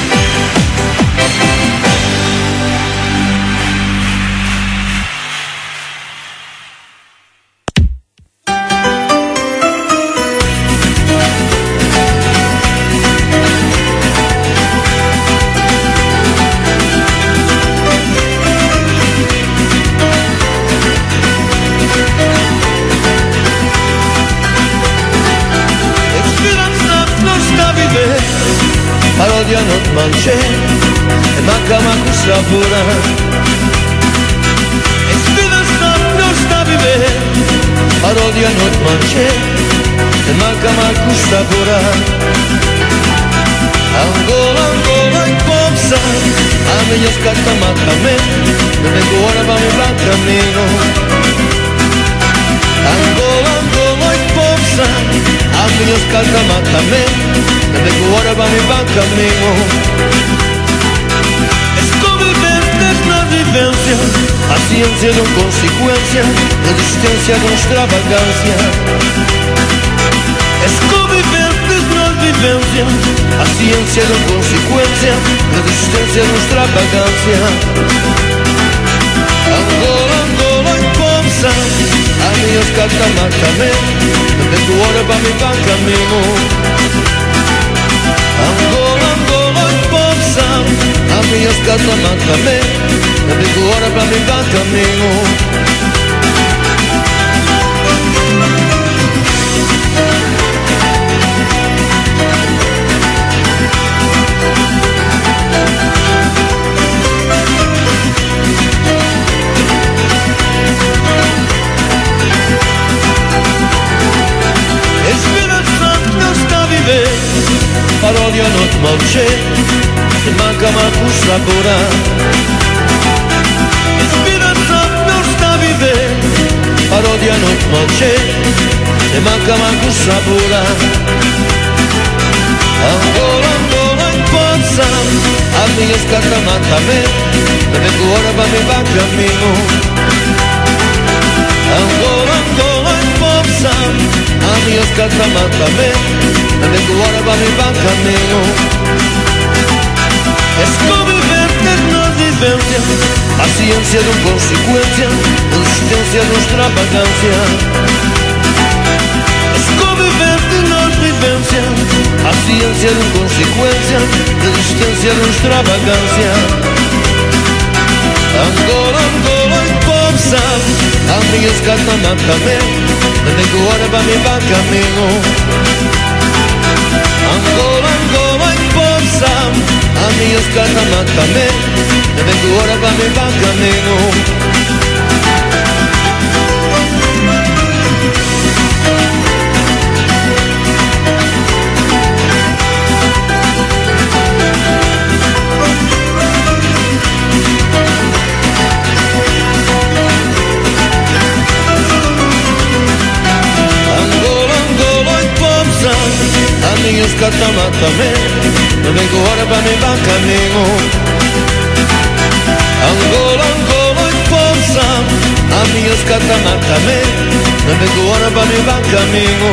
Parodiano manche e manca manco sapore. Esperanza non sta vivendo. Parodiano manche e manca manco sapore. Angola, Angola e popsa, a minha scatta manca me, non vengo ora ma mi va cammino. Angola, Angola e popsa, a minha scatta manca me, non vengo ora ma mi va cammino. Es convivente na vivência, a ciência de consequência, da distância de extravagância. Es convivente na vivência, a ciência de consequência, da distância de extravagância. Angola, Angola e popsa, a minha scatta manca me, non vengo ora ma mi va cammino. Angola, Angola e popsa, a minha scatta manca me, non vengo ora ma mi va cammino. Parodia non manche e manca manco sapore. Speranza non sta vivendo. Parodia non manche e manca manco sapore. Angola, Angola e popsa, a minha scatta manca me, non vengo ora ma mi va cammino. Angola, Angola e popsa, a minha scatta manca me, non vengo ora ma mi va cammino. Es convivente na vivência, a ciência de consequência, resistência de extravagância. Convivente não vivência, a ciência de consequência, resistência de extravagância. Angola, Angola, povo sabe, a minha escatana também, não tem que hora para me dar caminho. Angola, Angola, povo sabe, a minha escatana também, não tem que hora para me dar caminho. A minha escatama também, não vem com hora para me dar caminho. Angola, Angola e Ponça, a minha escatama também, não vem com hora para me dar caminho.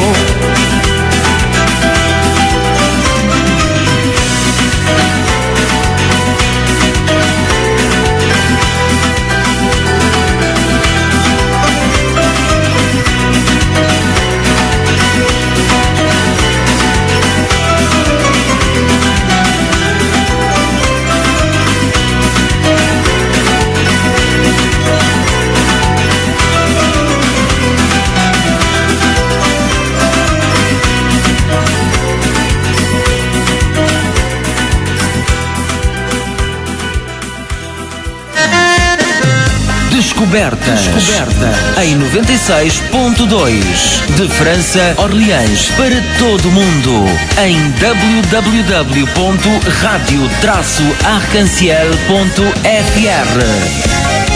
Descoberta em 96.2 de França, Orleans, para todo o mundo em www.radio-arcanciel.fr.